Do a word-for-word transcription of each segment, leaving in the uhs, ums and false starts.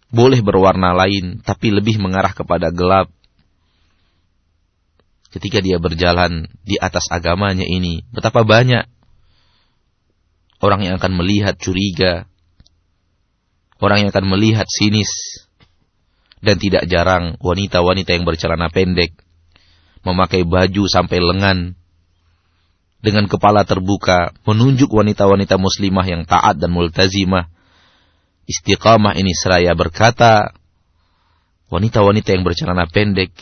boleh berwarna lain, tapi lebih mengarah kepada gelap. Ketika dia berjalan di atas agamanya ini, betapa banyak orang yang akan melihat curiga, orang yang akan melihat sinis, dan tidak jarang wanita-wanita yang bercelana pendek, memakai baju sampai lengan, dengan kepala terbuka, menunjuk wanita-wanita muslimah yang taat dan multazimah, istiqamah ini seraya berkata, wanita-wanita yang bercelana pendek,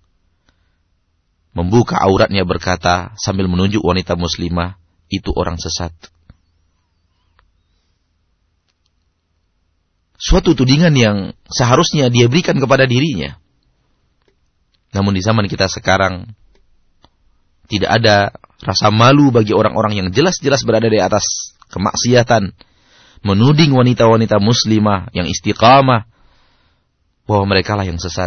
membuka auratnya berkata, sambil menunjuk wanita muslimah, itu orang sesat. Suatu tudingan yang seharusnya dia berikan kepada dirinya. Namun di zaman kita sekarang, tidak ada rasa malu bagi orang-orang yang jelas-jelas berada di atas kemaksiatan, menuding wanita-wanita muslimah yang istiqamah, bahwa mereka lah yang sesat.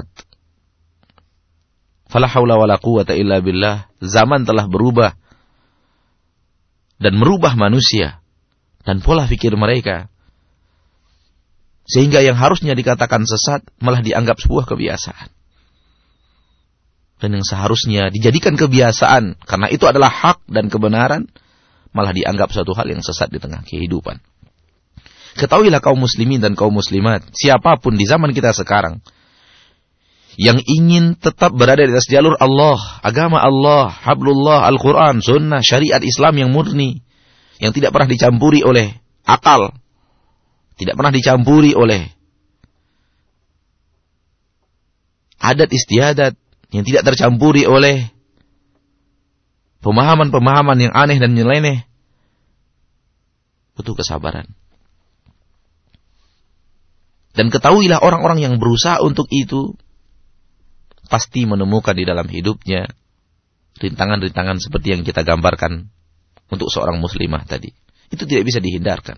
Fala haula wala quwwata illa billah. Zaman telah berubah dan merubah manusia dan pola pikir mereka, sehingga yang harusnya dikatakan sesat malah dianggap sebuah kebiasaan. Dan yang seharusnya dijadikan kebiasaan karena itu adalah hak dan kebenaran, malah dianggap suatu hal yang sesat di tengah kehidupan. Ketahuilah kaum muslimin dan kaum muslimat, siapapun di zaman kita sekarang yang ingin tetap berada di atas jalur Allah, agama Allah, hablullah, Al-Quran, sunnah, syariat Islam yang murni, yang tidak pernah dicampuri oleh akal, tidak pernah dicampuri oleh adat istiadat, yang tidak tercampuri oleh pemahaman-pemahaman yang aneh dan nyeleneh, butuh kesabaran. Dan ketahuilah orang-orang yang berusaha untuk itu pasti menemukan di dalam hidupnya rintangan-rintangan seperti yang kita gambarkan untuk seorang muslimah tadi. Itu tidak bisa dihindarkan.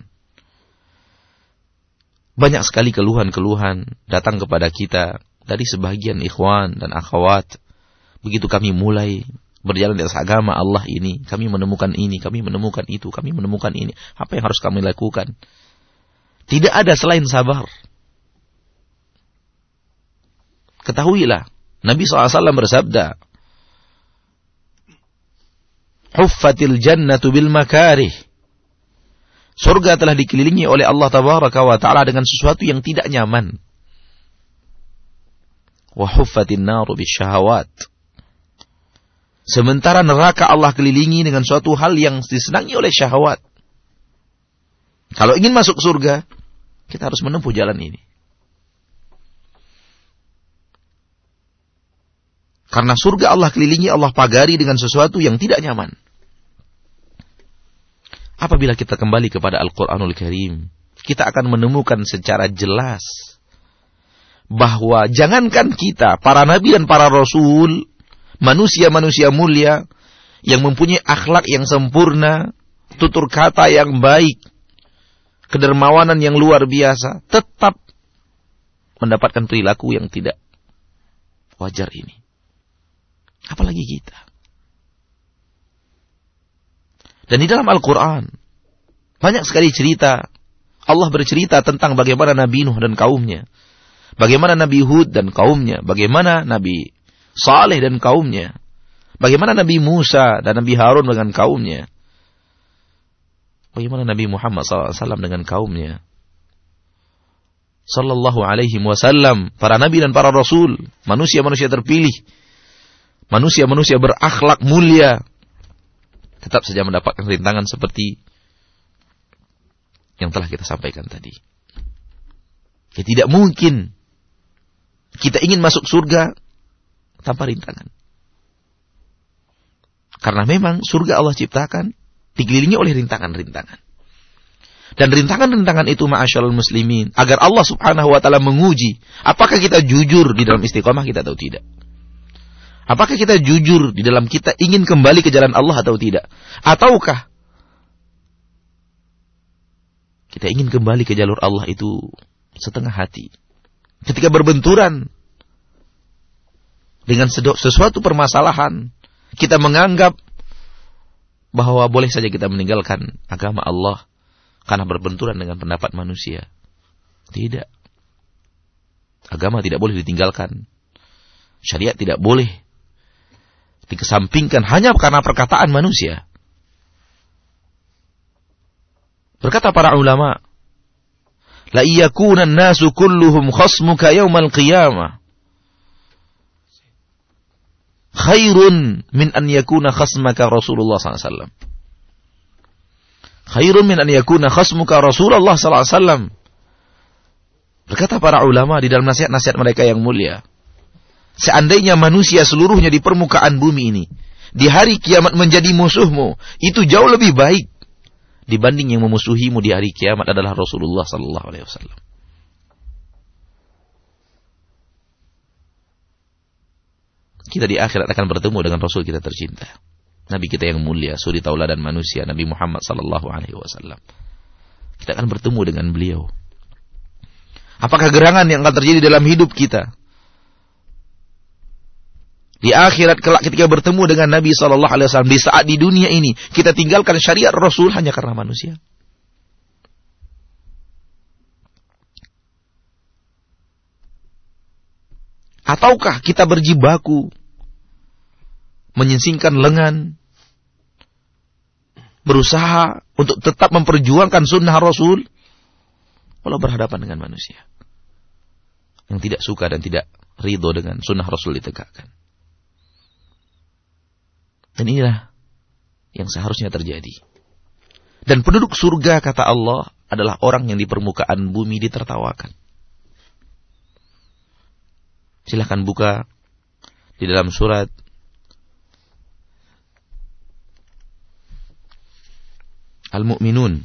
Banyak sekali keluhan-keluhan datang kepada kita dari sebagian ikhwan dan akhwat. Begitu kami mulai berjalan di atas agama Allah ini, kami menemukan ini, kami menemukan itu, kami menemukan ini. Apa yang harus kami lakukan? Tidak ada selain sabar. Ketahuilah, Nabi shallallahu alaihi wasallam bersabda, Huffatil jannatu bil makarih. Surga telah dikelilingi oleh Allah tabaraka wa ta'ala dengan sesuatu yang tidak nyaman. Wa huffatin naru bisyahawat. Sementara neraka Allah kelilingi dengan suatu hal yang disenangi oleh syahwat. Kalau ingin masuk surga, kita harus menempuh jalan ini. Karena surga Allah kelilingi, Allah pagari dengan sesuatu yang tidak nyaman. Apabila kita kembali kepada Al-Quranul Karim, kita akan menemukan secara jelas bahwa jangankan kita, para nabi dan para rasul, manusia-manusia mulia yang mempunyai akhlak yang sempurna, tutur kata yang baik, kedermawanan yang luar biasa, tetap mendapatkan perilaku yang tidak wajar ini. Apalagi kita. Dan di dalam Al-Quran banyak sekali cerita. Allah bercerita tentang bagaimana Nabi Nuh dan kaumnya, bagaimana Nabi Hud dan kaumnya, bagaimana Nabi Saleh dan kaumnya, bagaimana Nabi Musa dan Nabi Harun dengan kaumnya, bagaimana Nabi Muhammad sallallahu alaihi wasallam dengan kaumnya. Sallallahu alaihi wasallam, para nabi dan para rasul, manusia-manusia terpilih, manusia-manusia berakhlak mulia, tetap saja mendapatkan rintangan seperti yang telah kita sampaikan tadi. Ya, tidak mungkin kita ingin masuk surga tanpa rintangan. Karena memang surga Allah ciptakan dikelilingi oleh rintangan-rintangan. Dan rintangan-rintangan itu, ma'asyarul muslimin, agar Allah subhanahu wa ta'ala menguji apakah kita jujur di dalam istiqamah kita atau tidak. Apakah kita jujur di dalam kita ingin kembali ke jalan Allah atau tidak. Ataukah kita ingin kembali ke jalur Allah itu setengah hati. Ketika berbenturan dengan sesuatu permasalahan, kita menganggap bahwa boleh saja kita meninggalkan agama Allah karena berbenturan dengan pendapat manusia. Tidak. Agama tidak boleh ditinggalkan. Syariat tidak boleh dikesampingkan hanya karena perkataan manusia. Berkata para ulama, la iyakuna an-nasu kulluhum khasmuka yaumal qiyamah khairun min an yakuna khasmaka Rasulullah sallallahu alaihi wasallam. Khairun min an yakuna khasmuka Rasulullah sallallahu alaihi wasallam. Berkata para ulama di dalam nasihat-nasihat mereka yang mulia, seandainya manusia seluruhnya di permukaan bumi ini di hari kiamat menjadi musuhmu, itu jauh lebih baik dibanding yang memusuhimu di hari kiamat adalah Rasulullah sallallahu alaihi wasallam. Kita di akhirat akan bertemu dengan Rasul kita tercinta, Nabi kita yang mulia, suri tauladan manusia, Nabi Muhammad sallallahu alaihi wasallam. Kita akan bertemu dengan beliau. Apakah gerangan yang akan terjadi dalam hidup kita di akhirat kelak ketika bertemu dengan Nabi sallallahu alaihi wasallam, di saat di dunia ini kita tinggalkan syariat Rasul hanya karena manusia? Ataukah kita berjibaku menyingsingkan lengan, berusaha untuk tetap memperjuangkan sunnah Rasul walau berhadapan dengan manusia yang tidak suka dan tidak ridho dengan sunnah Rasul ditegakkan? Dan inilah yang seharusnya terjadi. Dan penduduk surga, kata Allah, adalah orang yang di permukaan bumi ditertawakan. Silahkan buka di dalam surat Al-Mu'minun.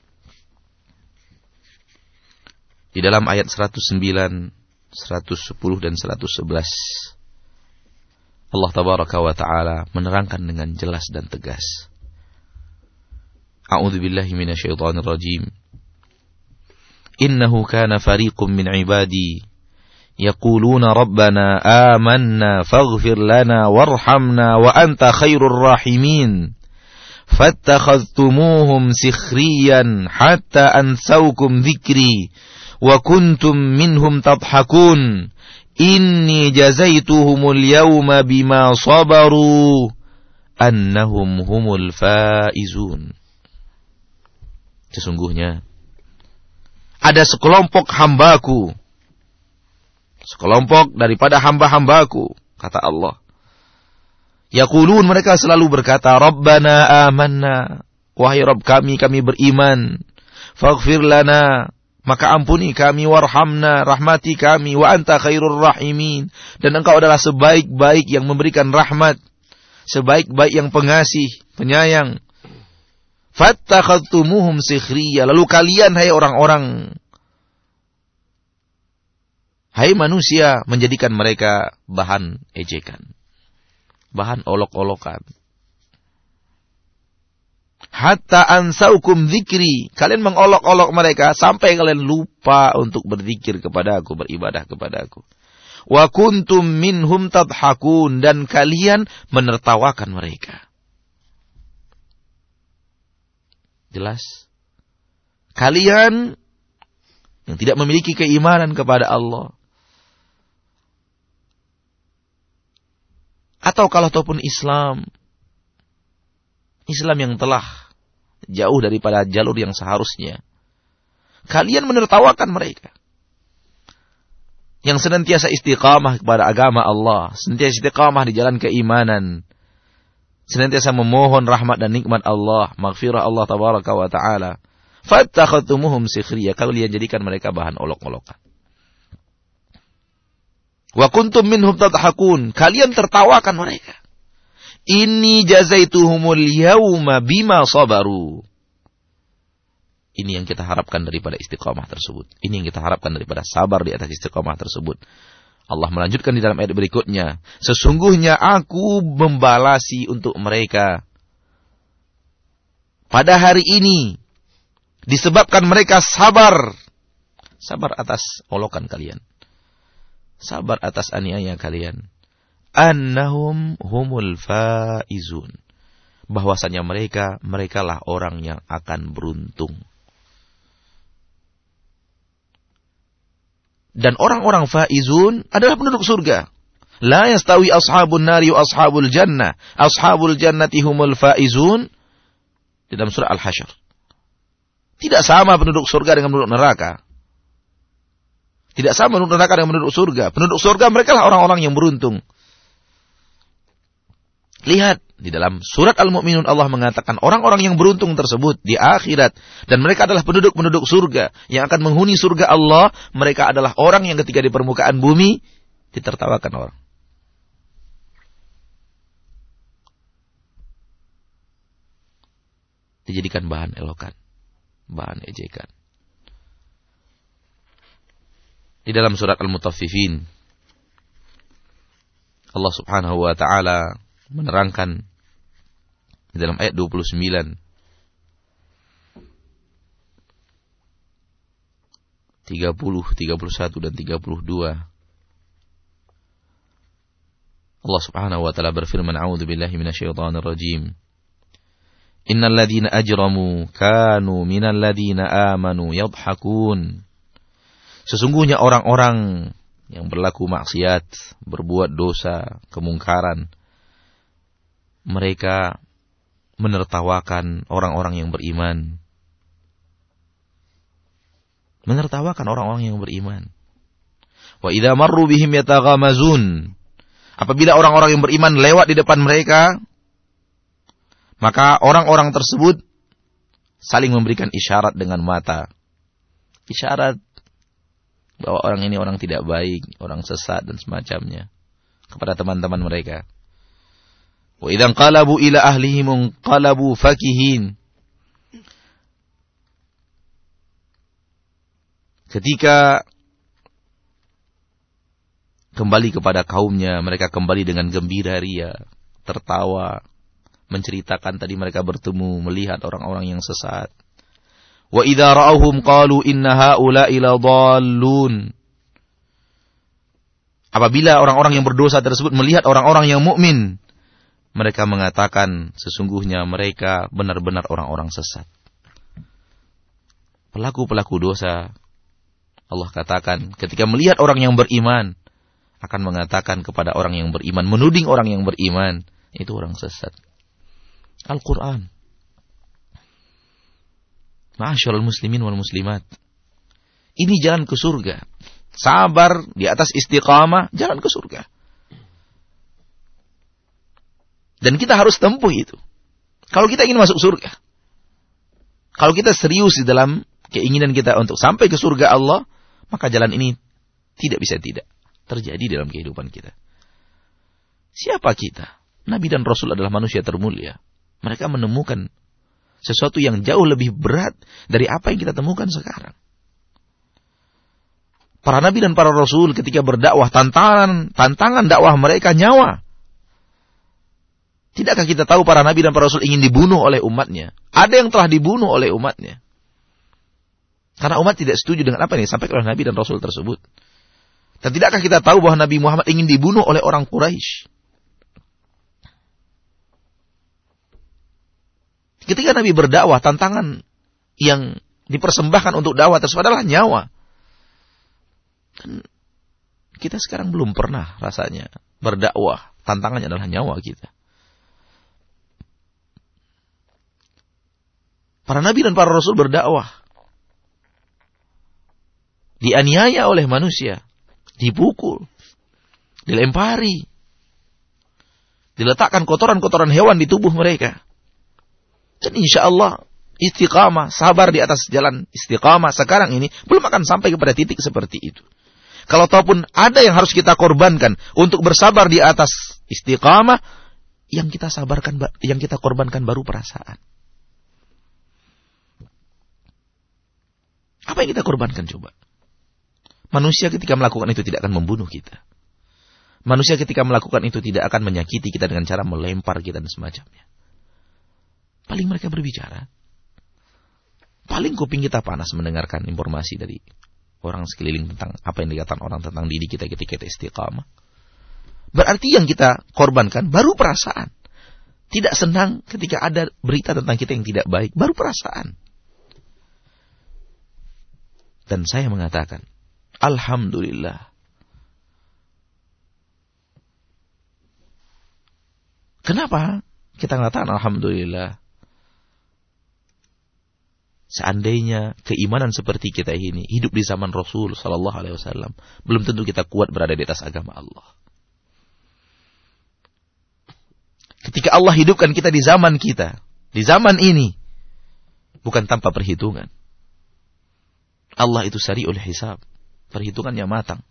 Di dalam ayat seratus sembilan, seratus sepuluh dan seratus sebelas. Allah tabaraka wa ta'ala menerangkan dengan jelas dan tegas. A'udzu billahi minasyaitonir rajim. Innahu kana fariqum min ibadi yaquluna rabbana amanna faghfir lana warhamna wa anta khairur rahimin. Fattakhadhtumuhum sikhriyan hatta ansawkum dzikri wa kuntum minhum tadhakun. Inni jazaituhumul yawma bima sabaru annahum humul faizun. Sesungguhnya ada sekelompok hambaku, sekelompok daripada hamba-hambaku, kata Allah. Yaqulun, mereka selalu berkata, Rabbana amanna, wahai Rabb kami, kami beriman. Faghfir lana, maka ampuni kami, warhamna, rahmati kami, wa anta khairur rahimin, dan engkau adalah sebaik-baik yang memberikan rahmat, sebaik-baik yang pengasih, penyayang. Fattakhadtumuhum sikhriya, lalu kalian, hai orang-orang, hai manusia, menjadikan mereka bahan ejekan, bahan olok-olokan. Hatta ansaukum dzikri, kalian mengolok-olok mereka sampai kalian lupa untuk berzikir kepadaku, beribadah kepadaku. Wa kuntum minhum tadhakun, dan kalian menertawakan mereka. Jelas? Kalian yang tidak memiliki keimanan kepada Allah, atau kalau ataupun Islam, Islam yang telah jauh daripada jalur yang seharusnya, kalian menertawakan mereka. Yang senantiasa istiqamah kepada agama Allah, senantiasa istiqamah di jalan keimanan, senantiasa memohon rahmat dan nikmat Allah, maghfirah Allah tabaraka wa ta'ala. Fattakhadtumuhum sikhriya, kalian jadikan mereka bahan olok-olokan. Wa kuntum minhum tadhakun, kalian tertawakan mereka. Inni jazaituhumul yawma bima sabaru. Ini yang kita harapkan daripada istiqamah tersebut. Ini yang kita harapkan daripada sabar di atas istiqamah tersebut. Allah melanjutkan di dalam ayat berikutnya, sesungguhnya aku membalasi untuk mereka pada hari ini disebabkan mereka sabar. Sabar atas olokan kalian, sabar atas aniaya kalian. Annahum humul faizun, bahwasanya mereka merekalah orang yang akan beruntung. Dan orang-orang faizun adalah penduduk surga. La yastawi ashabun nari wa ashabul jannah. Ashabul jannati humul faizun. Di dalam surah Al-Hasyr. Tidak sama penduduk surga dengan penduduk neraka. Tidak sama penduduk neraka dengan penduduk surga. Penduduk surga mereka lah orang-orang yang beruntung. Lihat, di dalam surat Al-Mu'minun Allah mengatakan orang-orang yang beruntung tersebut di akhirat. Dan mereka adalah penduduk-penduduk surga. Yang akan menghuni surga Allah. Mereka adalah orang yang ketika di permukaan bumi ditertawakan orang. Dijadikan bahan elokan. Bahan ejekan. Di dalam surat Al-Mutaffifin Allah subhanahu wa ta'ala menerangkan di dalam ayat dua puluh sembilan, tiga puluh, tiga puluh satu dan tiga puluh dua. Allah subhanahu wa ta'ala berfirman, A'udzu billahi minasyaitonir rajim. Innal ladzina ajramu kanu minal ladzina amanu yadhhakun. Sesungguhnya orang-orang yang berlaku maksiat, berbuat dosa, kemungkaran, mereka menertawakan orang-orang yang beriman. Menertawakan orang-orang yang beriman. Wa idza marru bihim yataghamazun. Apabila orang-orang yang beriman lewat di depan mereka, maka orang-orang tersebut saling memberikan isyarat dengan mata. Isyarat bahwa orang ini orang tidak baik, orang sesat dan semacamnya kepada teman-teman mereka. Wa idzan qalabu ila ahlihim qalabu fakihin. Ketika kembali kepada kaumnya, mereka kembali dengan gembira ria, tertawa, menceritakan tadi mereka bertemu, melihat orang-orang yang sesat. Wa idza ra'awhum qalu inna haula'i ladallun. Apabila orang-orang yang berdosa tersebut melihat orang-orang yang mukmin, mereka mengatakan sesungguhnya mereka benar-benar orang-orang sesat. Pelaku-pelaku dosa, Allah katakan ketika melihat orang yang beriman, akan mengatakan kepada orang yang beriman, menuding orang yang beriman, itu orang sesat. Al-Quran. Ma'asyiral muslimin wal muslimat. Ini jalan ke surga. Sabar di atas istiqamah, jalan ke surga. Dan kita harus tempuh itu. Kalau kita ingin masuk surga. Kalau kita serius di dalam keinginan kita untuk sampai ke surga Allah, maka jalan ini tidak bisa tidak terjadi dalam kehidupan kita. Siapa kita? Nabi dan Rasul adalah manusia termulia. Mereka menemukan sesuatu yang jauh lebih berat dari apa yang kita temukan sekarang. Para Nabi dan para Rasul ketika berdakwah, tantangan, tantangan dakwah mereka nyawa. Tidakkah kita tahu para Nabi dan para Rasul ingin dibunuh oleh umatnya? Ada yang telah dibunuh oleh umatnya. Karena umat tidak setuju dengan apa yang disampaikan oleh Nabi dan Rasul tersebut. Dan tidakkah kita tahu bahwa Nabi Muhammad ingin dibunuh oleh orang Quraisy? Ketika Nabi berdakwah, tantangan yang dipersembahkan untuk dakwah tersebut adalah nyawa. Dan kita sekarang belum pernah rasanya berdakwah. Tantangannya adalah nyawa kita. Para Nabi dan para Rasul berdakwah. Dianiaya oleh manusia. Dipukul. Dilempari. Diletakkan kotoran-kotoran hewan di tubuh mereka. Dan insya Allah istiqamah, sabar di atas jalan istiqamah sekarang ini belum akan sampai kepada titik seperti itu. Kalau ataupun ada yang harus kita korbankan untuk bersabar di atas istiqamah, yang kita sabarkan, yang kita korbankan baru perasaan. Apa yang kita korbankan coba? Manusia ketika melakukan itu tidak akan membunuh kita. Manusia ketika melakukan itu tidak akan menyakiti kita dengan cara melempar kita dan semacamnya. Paling mereka berbicara. Paling kuping kita panas mendengarkan informasi dari orang sekeliling tentang apa yang dikatakan orang tentang diri kita ketika kita istiqamah. Berarti yang kita korbankan baru perasaan. Tidak senang ketika ada berita tentang kita yang tidak baik, baru perasaan. Dan saya mengatakan, Alhamdulillah. Kenapa kita mengatakan alhamdulillah? Seandainya keimanan seperti kita ini hidup di zaman Rasul sallallahu alaihi wasallam, belum tentu kita kuat berada di atas agama Allah. Ketika Allah hidupkan kita di zaman kita, di zaman ini, bukan tanpa perhitungan. Allah itu sari'ul hisab, perhitungannya matang.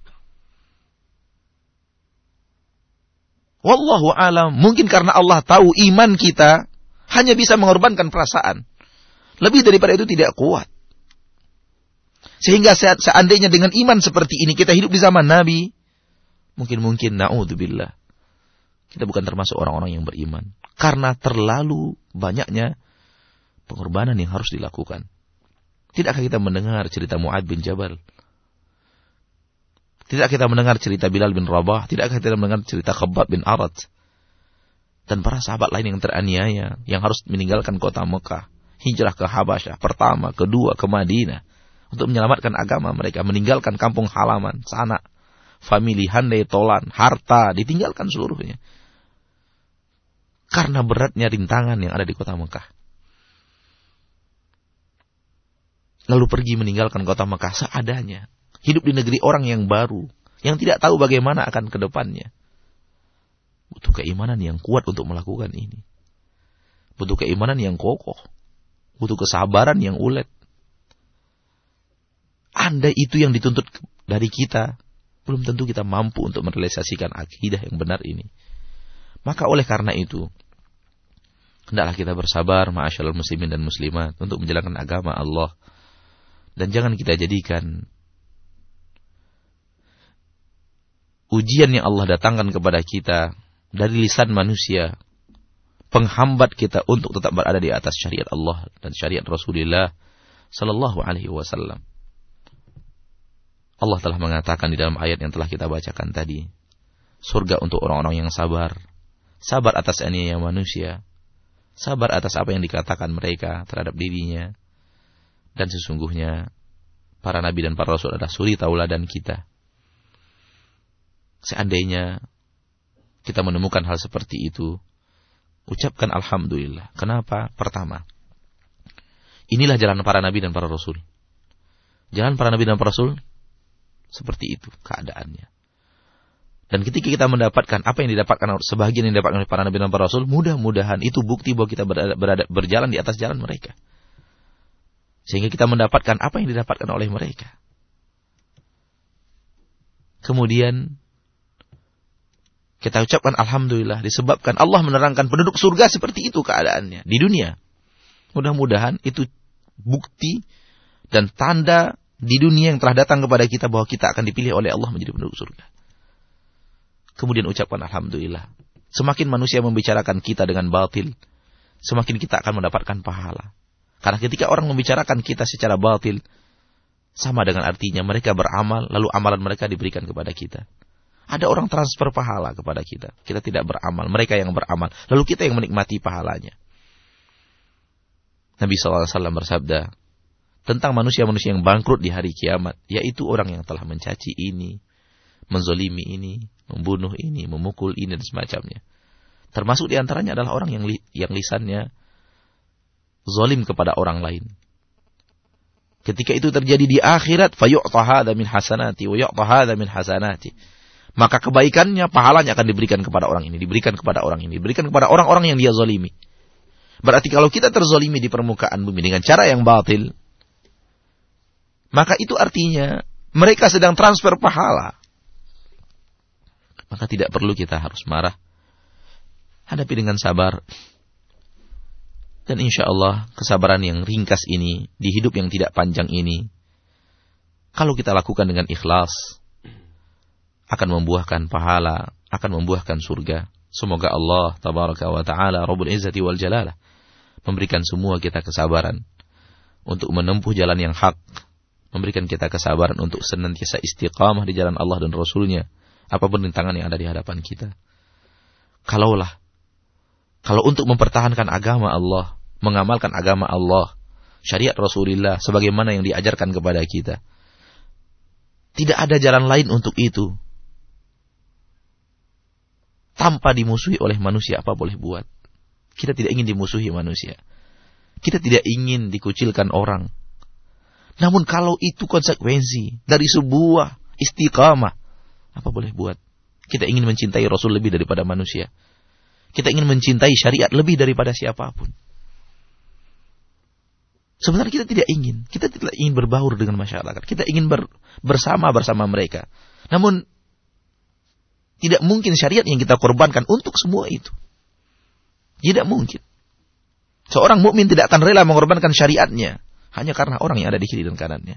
Wallahu alam, mungkin karena Allah tahu iman kita hanya bisa mengorbankan perasaan. Lebih daripada itu tidak kuat. Sehingga seandainya dengan iman seperti ini kita hidup di zaman Nabi, mungkin-mungkin na'udzubillah, kita bukan termasuk orang-orang yang beriman. Karena terlalu banyaknya pengorbanan yang harus dilakukan. Tidakkah kita mendengar cerita Mu'adz bin Jabal? Tidakkah kita mendengar cerita Bilal bin Rabah? Tidakkah kita mendengar cerita Khabbab bin Arat? Dan para sahabat lain yang teraniaya, yang harus meninggalkan kota Mekah, hijrah ke Habasyah, pertama, kedua, ke Madinah, untuk menyelamatkan agama mereka, meninggalkan kampung halaman, sanak, famili, handai, tolan, harta, ditinggalkan seluruhnya. Karena beratnya rintangan yang ada di kota Mekah. Lalu pergi meninggalkan kota Mekah seadanya. Hidup di negeri orang yang baru, yang tidak tahu bagaimana akan ke depannya. Butuh keimanan yang kuat untuk melakukan ini. Butuh keimanan yang kokoh. Butuh kesabaran yang ulet. Andai itu yang dituntut dari kita, belum tentu kita mampu untuk merealisasikan akidah yang benar ini. Maka oleh karena itu, hendaklah kita bersabar, ma'asyiral muslimin dan muslimat, untuk menjalankan agama Allah. Dan jangan kita jadikan ujian yang Allah datangkan kepada kita dari lisan manusia penghambat kita untuk tetap berada di atas syariat Allah dan syariat Rasulullah sallallahu alaihi wasallam. Allah telah mengatakan di dalam ayat yang telah kita bacakan tadi, surga untuk orang-orang yang sabar, sabar atas aniaya manusia, sabar atas apa yang dikatakan mereka terhadap dirinya, dan sesungguhnya para nabi dan para rasul adalah suri tauladan kita. Seandainya kita menemukan hal seperti itu, ucapkan alhamdulillah. Kenapa? Pertama, inilah jalan para nabi dan para rasul. Jalan para nabi dan para rasul seperti itu keadaannya. Dan ketika kita mendapatkan apa yang didapatkan, sebagian yang didapatkan oleh para nabi dan para rasul, mudah-mudahan itu bukti bahwa kita berada, berada, berjalan di atas jalan mereka. Sehingga kita mendapatkan apa yang didapatkan oleh mereka. Kemudian kita ucapkan alhamdulillah disebabkan Allah menerangkan penduduk surga seperti itu keadaannya di dunia. Mudah-mudahan itu bukti dan tanda di dunia yang telah datang kepada kita bahwa kita akan dipilih oleh Allah menjadi penduduk surga. Kemudian ucapkan alhamdulillah. Semakin manusia membicarakan kita dengan batil, semakin kita akan mendapatkan pahala. Karena ketika orang membicarakan kita secara batil, sama dengan artinya mereka beramal, lalu amalan mereka diberikan kepada kita. Ada orang transfer pahala kepada kita. Kita tidak beramal, mereka yang beramal. Lalu kita yang menikmati pahalanya. Nabi shallallahu alaihi wasallam bersabda tentang manusia-manusia yang bangkrut di hari kiamat, yaitu orang yang telah mencaci ini, menzolimi ini, membunuh ini, memukul ini, dan semacamnya. Termasuk diantaranya adalah orang yang, li, yang lisannya zalim kepada orang lain. Ketika itu terjadi di akhirat, fayu'ta hadza min hasanati wa yu'ta hadza min hasanati. Maka kebaikannya, pahalanya akan diberikan kepada orang ini, diberikan kepada orang ini, diberikan kepada orang-orang yang dia zalimi. Berarti kalau kita terzalimi di permukaan bumi dengan cara yang batil, maka itu artinya mereka sedang transfer pahala. Maka tidak perlu kita harus marah. Hadapi dengan sabar. Dan insya Allah kesabaran yang ringkas ini, di hidup yang tidak panjang ini, kalau kita lakukan dengan ikhlas, akan membuahkan pahala, akan membuahkan surga. Semoga Allah tabaraka wa ta'ala Rabbul Izzati wal Jalalah memberikan semua kita kesabaran untuk menempuh jalan yang hak, memberikan kita kesabaran untuk senantiasa istiqamah di jalan Allah dan Rasulnya, apapun rintangan yang ada di hadapan kita. Kalaulah, kalau untuk mempertahankan agama Allah, mengamalkan agama Allah, syariat Rasulullah sebagaimana yang diajarkan kepada kita, Tidak ada jalan lain untuk itu. Tanpa dimusuhi oleh manusia, apa boleh buat? Kita tidak ingin dimusuhi manusia. Kita tidak ingin dikucilkan orang. Namun kalau itu konsekuensi dari sebuah istiqamah, apa boleh buat? Kita ingin mencintai Rasul lebih daripada manusia. Kita ingin mencintai syariat lebih daripada siapapun. Sebenarnya kita tidak ingin. Kita tidak ingin berbaur dengan masyarakat. Kita ingin ber, bersama bersama mereka. Namun tidak mungkin syariat yang kita korbankan untuk semua itu. Tidak mungkin. Seorang mukmin tidak akan rela mengorbankan syariatnya hanya karena orang yang ada di kiri dan kanannya.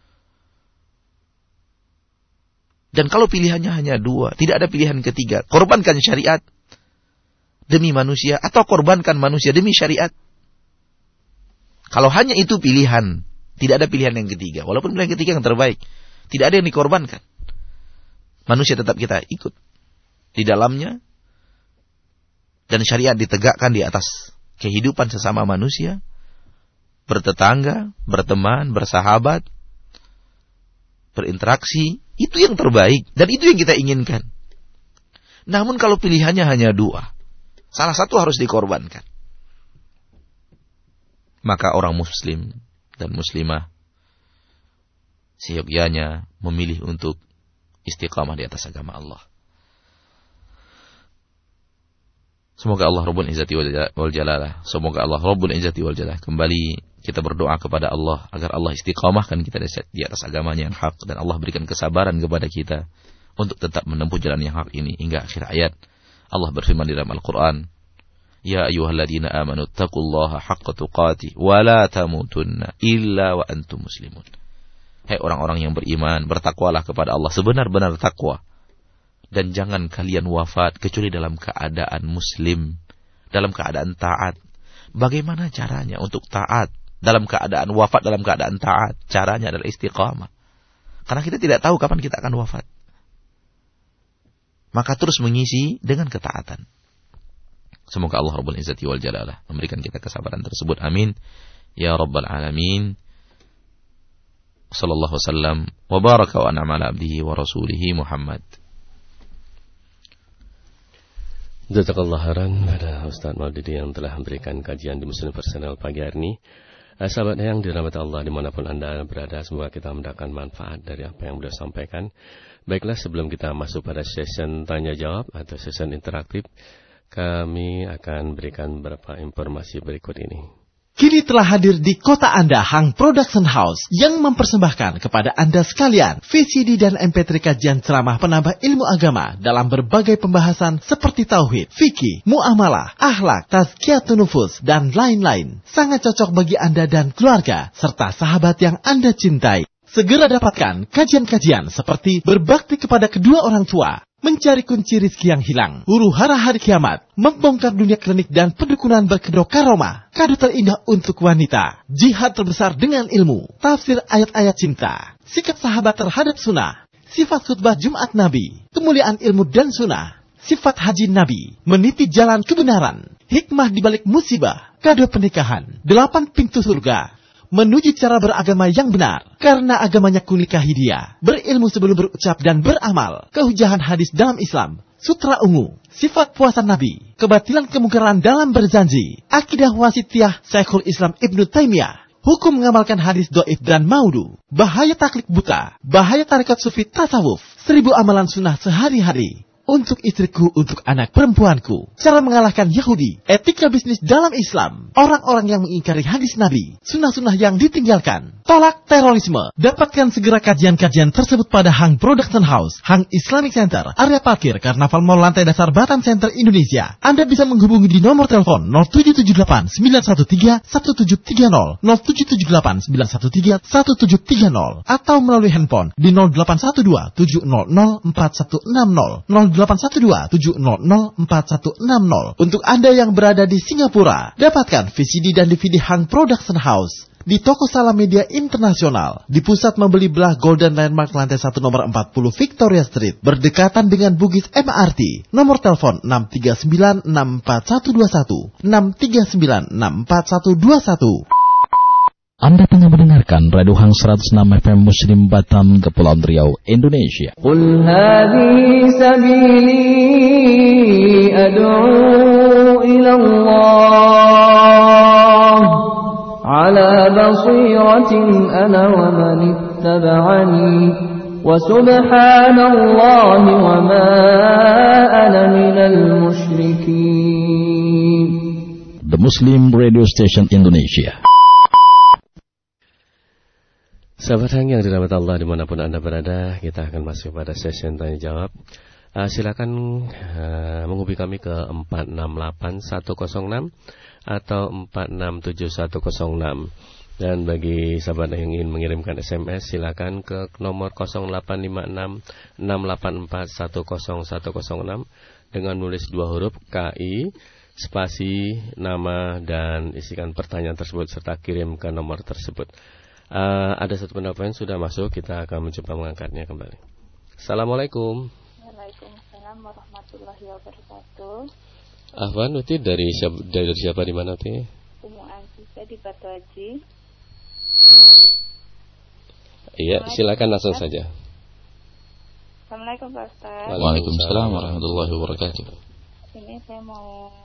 Dan kalau pilihannya hanya dua, tidak ada pilihan ketiga. Korbankan syariat demi manusia atau korbankan manusia demi syariat. Kalau hanya itu pilihan, tidak ada pilihan yang ketiga. Walaupun pilihan ketiga yang terbaik, tidak ada yang dikorbankan. Manusia tetap kita ikut di dalamnya. Dan syariat ditegakkan di atas kehidupan sesama manusia. Bertetangga, berteman, bersahabat, berinteraksi. Itu yang terbaik. Dan itu yang kita inginkan. Namun kalau pilihannya hanya dua, salah satu harus dikorbankan. Maka orang muslim dan muslimah seyogyanya memilih untuk istiqamah di atas agama Allah. Semoga Allah Rabbul Izzati wal Jalalah, semoga Allah Rabbul Izzati wal Jalalah kembali kita berdoa kepada Allah agar Allah istiqamahkan kita di atas agamanya yang hak, dan Allah berikan kesabaran kepada kita untuk tetap menempuh jalan yang hak ini hingga akhir ayat. Allah berfirman di dalam Al-Quran, Ya ayyuhalladzina amanu taqullaha haqqa tuqatih wa la tamutunna illa wa antum muslimun. Hai orang-orang yang beriman, bertakwalah kepada Allah sebenar-benar takwa, dan jangan kalian wafat kecuali dalam keadaan muslim, dalam keadaan taat. Bagaimana caranya untuk taat dalam keadaan wafat, dalam keadaan taat? Caranya adalah istiqamah. Karena kita tidak tahu kapan kita akan wafat. Maka terus mengisi dengan ketaatan. Semoga Allah Rabbul Izzati wal Jalalah memberikan kita kesabaran tersebut. Amin. Ya Rabbal Alamin. Sallallahu wasallam wa baraka wa an'ama ala abdihi wa rasulihi Muhammad. Jazakallah khairan pada Ustaz Maududi yang telah memberikan kajian di Muslim Personal pagi hari ini. Eh, sahabat yang dirahmati Allah dimanapun Anda berada, semoga kita mendapatkan manfaat dari apa yang beliau sampaikan. Baiklah, sebelum kita masuk pada session tanya jawab atau session interaktif, kami akan berikan beberapa informasi berikut ini. Kini telah hadir di kota Anda Hang Production House yang mempersembahkan kepada Anda sekalian V C D dan M P tiga kajian ceramah penambah ilmu agama dalam berbagai pembahasan seperti tauhid, fikih, muamalah, akhlak, tazkiyatun nufus, dan lain-lain. Sangat cocok bagi Anda dan keluarga serta sahabat yang Anda cintai. Segera dapatkan kajian-kajian seperti berbakti kepada kedua orang tua, mencari kunci rizki yang hilang, huru hara hari kiamat, membongkar dunia klinik dan pendukunan berkedok karomah, kado terindah untuk wanita, jihad terbesar dengan ilmu, tafsir ayat-ayat cinta, sikap sahabat terhadap sunnah, sifat khutbah Jumat Nabi, kemuliaan ilmu dan sunnah, sifat haji Nabi, meniti jalan kebenaran, hikmah di balik musibah, kado pernikahan, delapan pintu surga, menuju cara beragama yang benar, karena agamanya kunikahi dia, berilmu sebelum berucap dan beramal, kehujahan hadis dalam Islam, sutra ungu, sifat puasa Nabi, kebatilan kemungkaran dalam berjanji, akidah wasitiyah Syekhul Islam Ibnu Taimiyah, hukum mengamalkan hadis doif dan maudu, bahaya taklid buta, bahaya tarekat sufi tasawuf, seribu amalan sunnah sehari-hari, untuk istriku, untuk anak perempuanku, cara mengalahkan Yahudi, etika bisnis dalam Islam, orang-orang yang mengingkari hadis Nabi, sunnah-sunnah yang ditinggalkan, tolak terorisme. Dapatkan segera kajian-kajian tersebut pada Hang Production House, Hang Islamic Center, area parkir Karnaval Mall lantai dasar Batam Center Indonesia. Anda bisa menghubungi di nomor telepon nol tujuh tujuh delapan sembilan satu tiga satu tujuh tiga nol, nol tujuh tujuh delapan sembilan satu tiga satu tujuh tiga nol, atau melalui handphone di nol delapan satu dua tujuh nol nol empat satu enam nol, nol delapan satu dua tujuh nol nol empat satu enam nol. Untuk Anda yang berada di Singapura, dapatkan V C D dan D V D Hang Production House di toko Salam Media Internasional, di pusat membeli belah Golden Landmark lantai satu nomor empat puluh Victoria Street, berdekatan dengan Bugis M R T. Nomor telepon enam tiga sembilan enam empat satu dua satu, enam tiga sembilan enam empat satu dua satu. Anda tengah mendengarkan Radio Hang seratus enam F M Muslim Batam, Kepulauan Riau, Indonesia. Qul hadhihi sabili ad'u ila Allah ala basiratin ana wa man ittaba'ani wa subhanallahi wa ma ana minal musyrikin. The Muslim Radio Station Indonesia. Sahabat Hang yang dirahmati Allah dimanapun Anda berada, kita akan masuk pada sesi tanya jawab. Uh, silakan uh, menghubungi kami ke empat enam delapan satu nol enam atau empat enam tujuh satu nol enam. Dan bagi sahabat yang ingin mengirimkan S M S, silakan ke nomor nol delapan lima enam enam delapan empat satu nol satu nol enam dengan menulis dua huruf K I spasi nama dan isikan pertanyaan tersebut serta kirim ke nomor tersebut. Uh, ada satu penelpon sudah masuk, kita akan mencoba mengangkatnya kembali. Assalamualaikum. Waalaikumsalam warahmatullahi wabarakatuh. Ahwan, Uti dari siapa, dari siapa di mana Uti? Umu Aziza di Batu Haji. Iya, silakan langsung saja. Assalamualaikum Pak Ustaz. Waalaikumsalam warahmatullahi wabarakatuh. Ini saya mau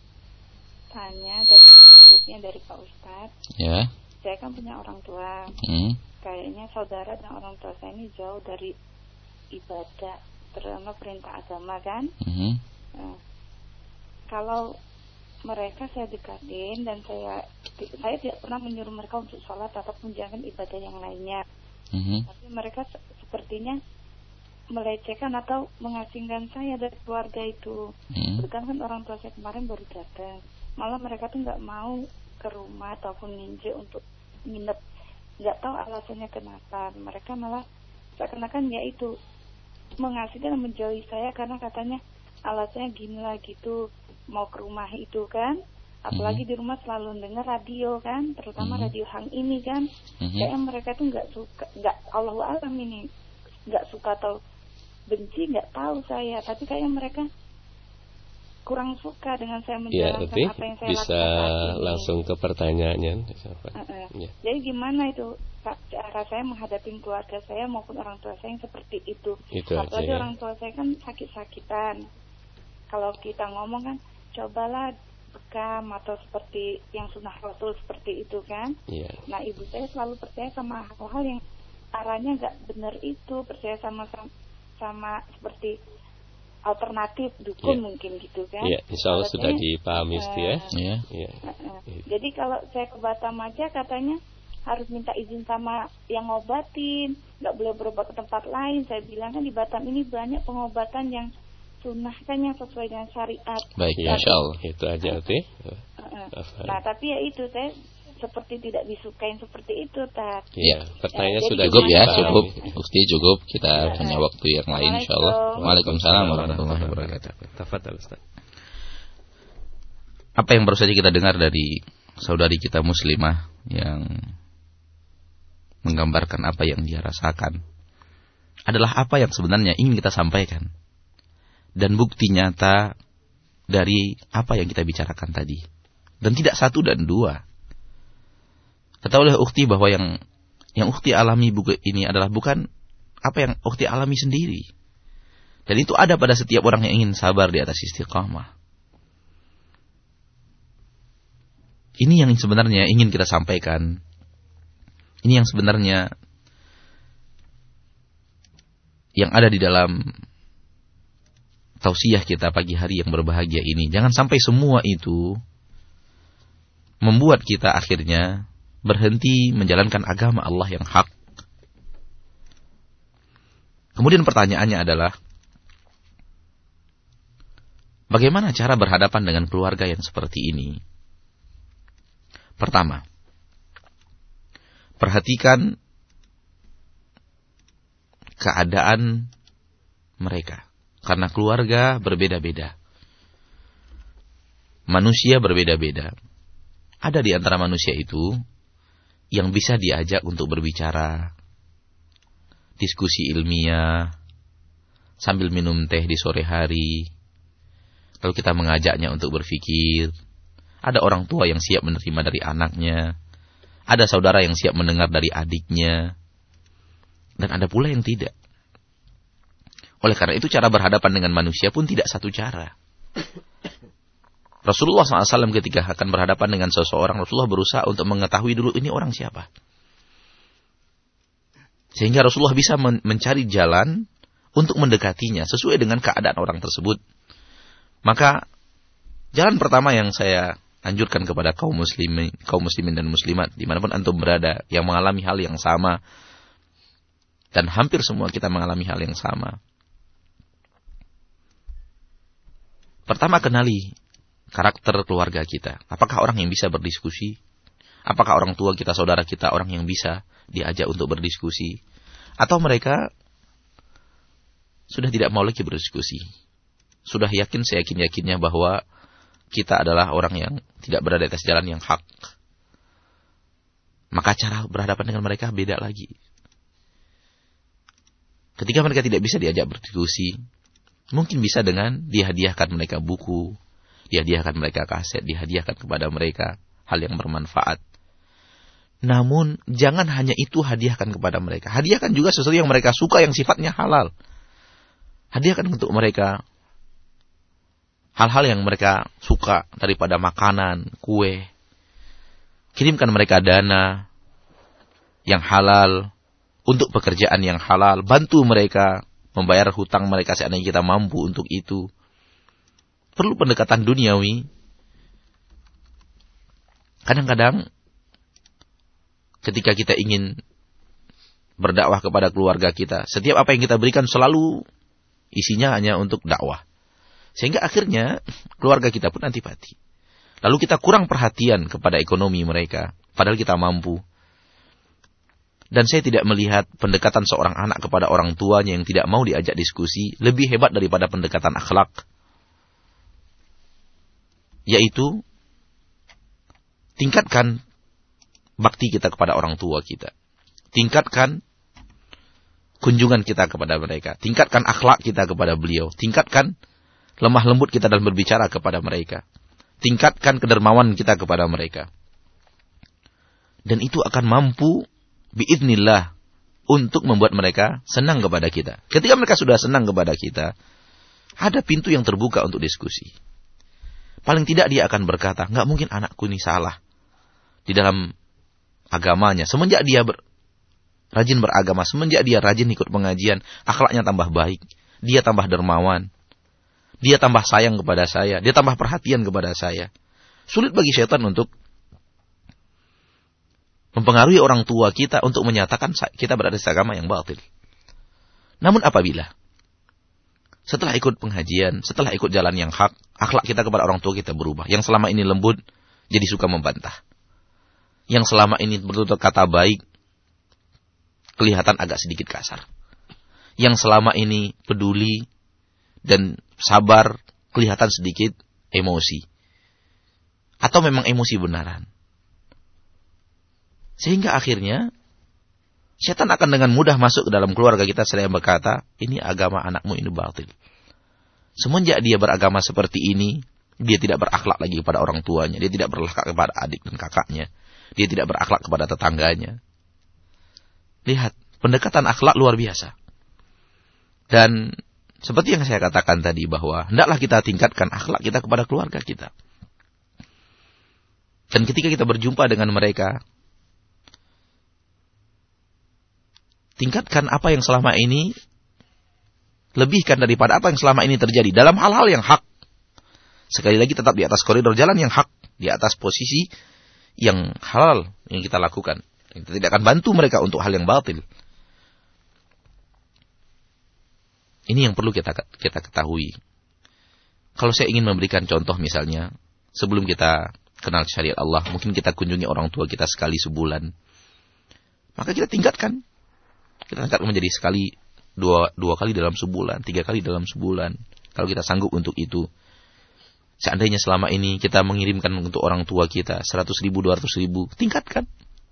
tanya dan solusinya dari Pak Ustaz. Ya. Saya kan punya orang tua. Hmm. Kayaknya saudara dan orang tua saya ini jauh dari ibadah, terutama perintah agama kan. Hmm. Nah, kalau mereka saya dekatin dan saya saya tidak pernah menyuruh mereka untuk sholat ataupun jangan ibadah yang lainnya. Hmm. Tapi mereka sepertinya melecehkan atau mengasingkan saya dari keluarga itu. Hmm. Bahkan kan orang tua saya kemarin baru datang, malah mereka tuh nggak mau ke rumah ataupun nginjek untuk nginep, nggak tahu alasannya kenapa. Mereka malah seakan-akan ya itu mengasihkan dan menjauhi saya karena katanya alasannya gini lah gitu, mau ke rumah itu kan, apalagi mm-hmm. di rumah selalu dengar radio kan, terutama mm-hmm. radio Hang ini kan. Mm-hmm. Kayaknya mereka tuh nggak suka, nggak Allahu alam ini nggak suka atau benci, nggak tahu saya, tapi kayaknya mereka kurang suka dengan saya menjalankan ya, apa yang saya bisa lakukan. Langsung ke pertanyaannya. Uh-uh. Ya. Jadi gimana itu cara saya menghadapi keluarga saya maupun orang tua saya yang seperti itu. itu Apalagi aja, orang tua saya kan sakit-sakitan. Kalau kita ngomong kan, cobalah bekam atau seperti yang sunnah Rasul seperti itu kan. Ya. Nah ibu saya selalu percaya sama hal-hal yang arahnya nggak benar itu, percaya sama sama, sama seperti alternatif dukun ya. Mungkin gitu kan. Iya, insya Allah sudah dipahami uh, ya. Iya. Uh, uh. Jadi kalau saya ke Batam aja katanya harus minta izin sama yang ngobatin, nggak boleh berobat ke tempat lain. Saya bilang kan di Batam ini banyak pengobatan yang sunnah kan yang sesuai dengan syariat. Baik, ya, insya Allah. Itu aja nanti. Uh, uh. Nah tapi ya itu saya seperti tidak disukain seperti itu, Tat. Iya, pertanyaannya ya, sudah cukup ya, cukup. Bukti cukup. Kita ya, punya waktu yang lain insyaallah. Waalaikumsalam warahmatullahi wabarakatuh. Tafadhal Ustaz. Apa yang baru saja kita dengar dari saudari kita muslimah yang menggambarkan apa yang dia rasakan adalah apa yang sebenarnya ingin kita sampaikan dan bukti nyata dari apa yang kita bicarakan tadi. Dan tidak satu dan dua. Ketahuilah ukhti bahwa yang yang ukhti alami ini adalah bukan apa yang ukhti alami sendiri. Dan itu ada pada setiap orang yang ingin sabar di atas istiqamah. Ini yang sebenarnya ingin kita sampaikan. Ini yang sebenarnya yang ada di dalam tausiah kita pagi hari yang berbahagia ini. Jangan sampai semua itu membuat kita akhirnya berhenti menjalankan agama Allah yang hak. Kemudian pertanyaannya adalah, bagaimana cara berhadapan dengan keluarga yang seperti ini? Pertama, perhatikan keadaan mereka. Karena keluarga berbeda-beda. Manusia berbeda-beda. Ada di antara manusia itu yang bisa diajak untuk berbicara, diskusi ilmiah, sambil minum teh di sore hari. Kalau kita mengajaknya untuk berpikir, ada orang tua yang siap menerima dari anaknya. Ada saudara yang siap mendengar dari adiknya. Dan ada pula yang tidak. Oleh karena itu cara berhadapan dengan manusia pun tidak satu cara. Rasulullah shallallahu alaihi wasallam ketika akan berhadapan dengan seseorang, Rasulullah berusaha untuk mengetahui dulu ini orang siapa. Sehingga Rasulullah bisa men- mencari jalan untuk mendekatinya sesuai dengan keadaan orang tersebut. Maka jalan pertama yang saya anjurkan kepada kaum muslimin, kaum muslimin dan muslimat dimanapun antum berada yang mengalami hal yang sama, dan hampir semua kita mengalami hal yang sama. Pertama, kenali karakter keluarga kita. Apakah orang yang bisa berdiskusi? Apakah orang tua kita, saudara kita, orang yang bisa diajak untuk berdiskusi? Atau mereka sudah tidak mau lagi berdiskusi? Sudah yakin, seyakin-yakinnya bahwa kita adalah orang yang tidak berada di atas jalan yang hak. Maka cara berhadapan dengan mereka beda lagi. Ketika mereka tidak bisa diajak berdiskusi, mungkin bisa dengan dihadiahkan mereka buku, dihadiahkan mereka kaset, dihadiahkan kepada mereka hal yang bermanfaat. Namun jangan hanya itu hadiahkan kepada mereka. Hadiahkan juga sesuatu yang mereka suka, yang sifatnya halal. Hadiahkan untuk mereka hal-hal yang mereka suka daripada makanan, kue. Kirimkan mereka dana yang halal untuk pekerjaan yang halal. Bantu mereka membayar hutang mereka seandainya kita mampu untuk itu. Perlu pendekatan duniawi. Kadang-kadang ketika kita ingin berdakwah kepada keluarga kita, setiap apa yang kita berikan selalu isinya hanya untuk dakwah. Sehingga akhirnya keluarga kita pun antipati. Lalu kita kurang perhatian kepada ekonomi mereka, padahal kita mampu. Dan saya tidak melihat pendekatan seorang anak kepada orang tuanya yang tidak mau diajak diskusi lebih hebat daripada pendekatan akhlak. Yaitu, tingkatkan bakti kita kepada orang tua kita. Tingkatkan kunjungan kita kepada mereka. Tingkatkan akhlak kita kepada beliau. Tingkatkan lemah lembut kita dalam berbicara kepada mereka. Tingkatkan kedermawan kita kepada mereka. Dan itu akan mampu biidznillah untuk membuat mereka senang kepada kita. Ketika mereka sudah senang kepada kita, ada pintu yang terbuka untuk diskusi. Paling tidak dia akan berkata, nggak mungkin anakku ini salah di dalam agamanya. Semenjak dia ber, rajin beragama, semenjak dia rajin ikut pengajian, akhlaknya tambah baik. Dia tambah dermawan. Dia tambah sayang kepada saya. Dia tambah perhatian kepada saya. Sulit bagi syaitan untuk mempengaruhi orang tua kita untuk menyatakan kita berada di agama yang batil. Namun apabila setelah ikut pengajian, setelah ikut jalan yang hak, akhlak kita kepada orang tua kita berubah. Yang selama ini lembut, jadi suka membantah. Yang selama ini bertutur kata baik, kelihatan agak sedikit kasar. Yang selama ini peduli dan sabar, kelihatan sedikit emosi. Atau memang emosi benaran. Sehingga akhirnya setan akan dengan mudah masuk ke dalam keluarga kita seraya berkata, ini agama anakmu ini batil. Semenjak dia beragama seperti ini, dia tidak berakhlak lagi kepada orang tuanya. Dia tidak berakhlak kepada adik dan kakaknya. Dia tidak berakhlak kepada tetangganya. Lihat, pendekatan akhlak luar biasa. Dan seperti yang saya katakan tadi bahwa hendaklah kita tingkatkan akhlak kita kepada keluarga kita. Dan ketika kita berjumpa dengan mereka, tingkatkan apa yang selama ini, lebihkan daripada apa yang selama ini terjadi dalam hal-hal yang hak. Sekali lagi tetap di atas koridor jalan yang hak, di atas posisi yang halal yang kita lakukan. Kita tidak akan bantu mereka untuk hal yang batil. Ini yang perlu kita kita ketahui. Kalau saya ingin memberikan contoh misalnya, sebelum kita kenal syariat Allah, mungkin kita kunjungi orang tua kita sekali sebulan. Maka kita tingkatkan. Kita tingkatkan menjadi sekali, dua, dua kali dalam sebulan, tiga kali dalam sebulan. Kalau kita sanggup untuk itu. Seandainya selama ini kita mengirimkan untuk orang tua kita seratus ribu, dua ratus ribu, tingkatkan.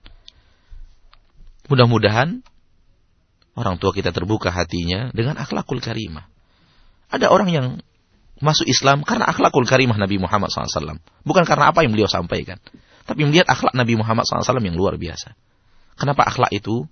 Mudah-mudahan orang tua kita terbuka hatinya dengan akhlakul karimah. Ada orang yang masuk Islam karena akhlakul karimah Nabi Muhammad shallallahu alaihi wasallam. Bukan karena apa yang beliau sampaikan. tapi melihat akhlak Nabi Muhammad shallallahu alaihi wasallam yang luar biasa. Kenapa akhlak itu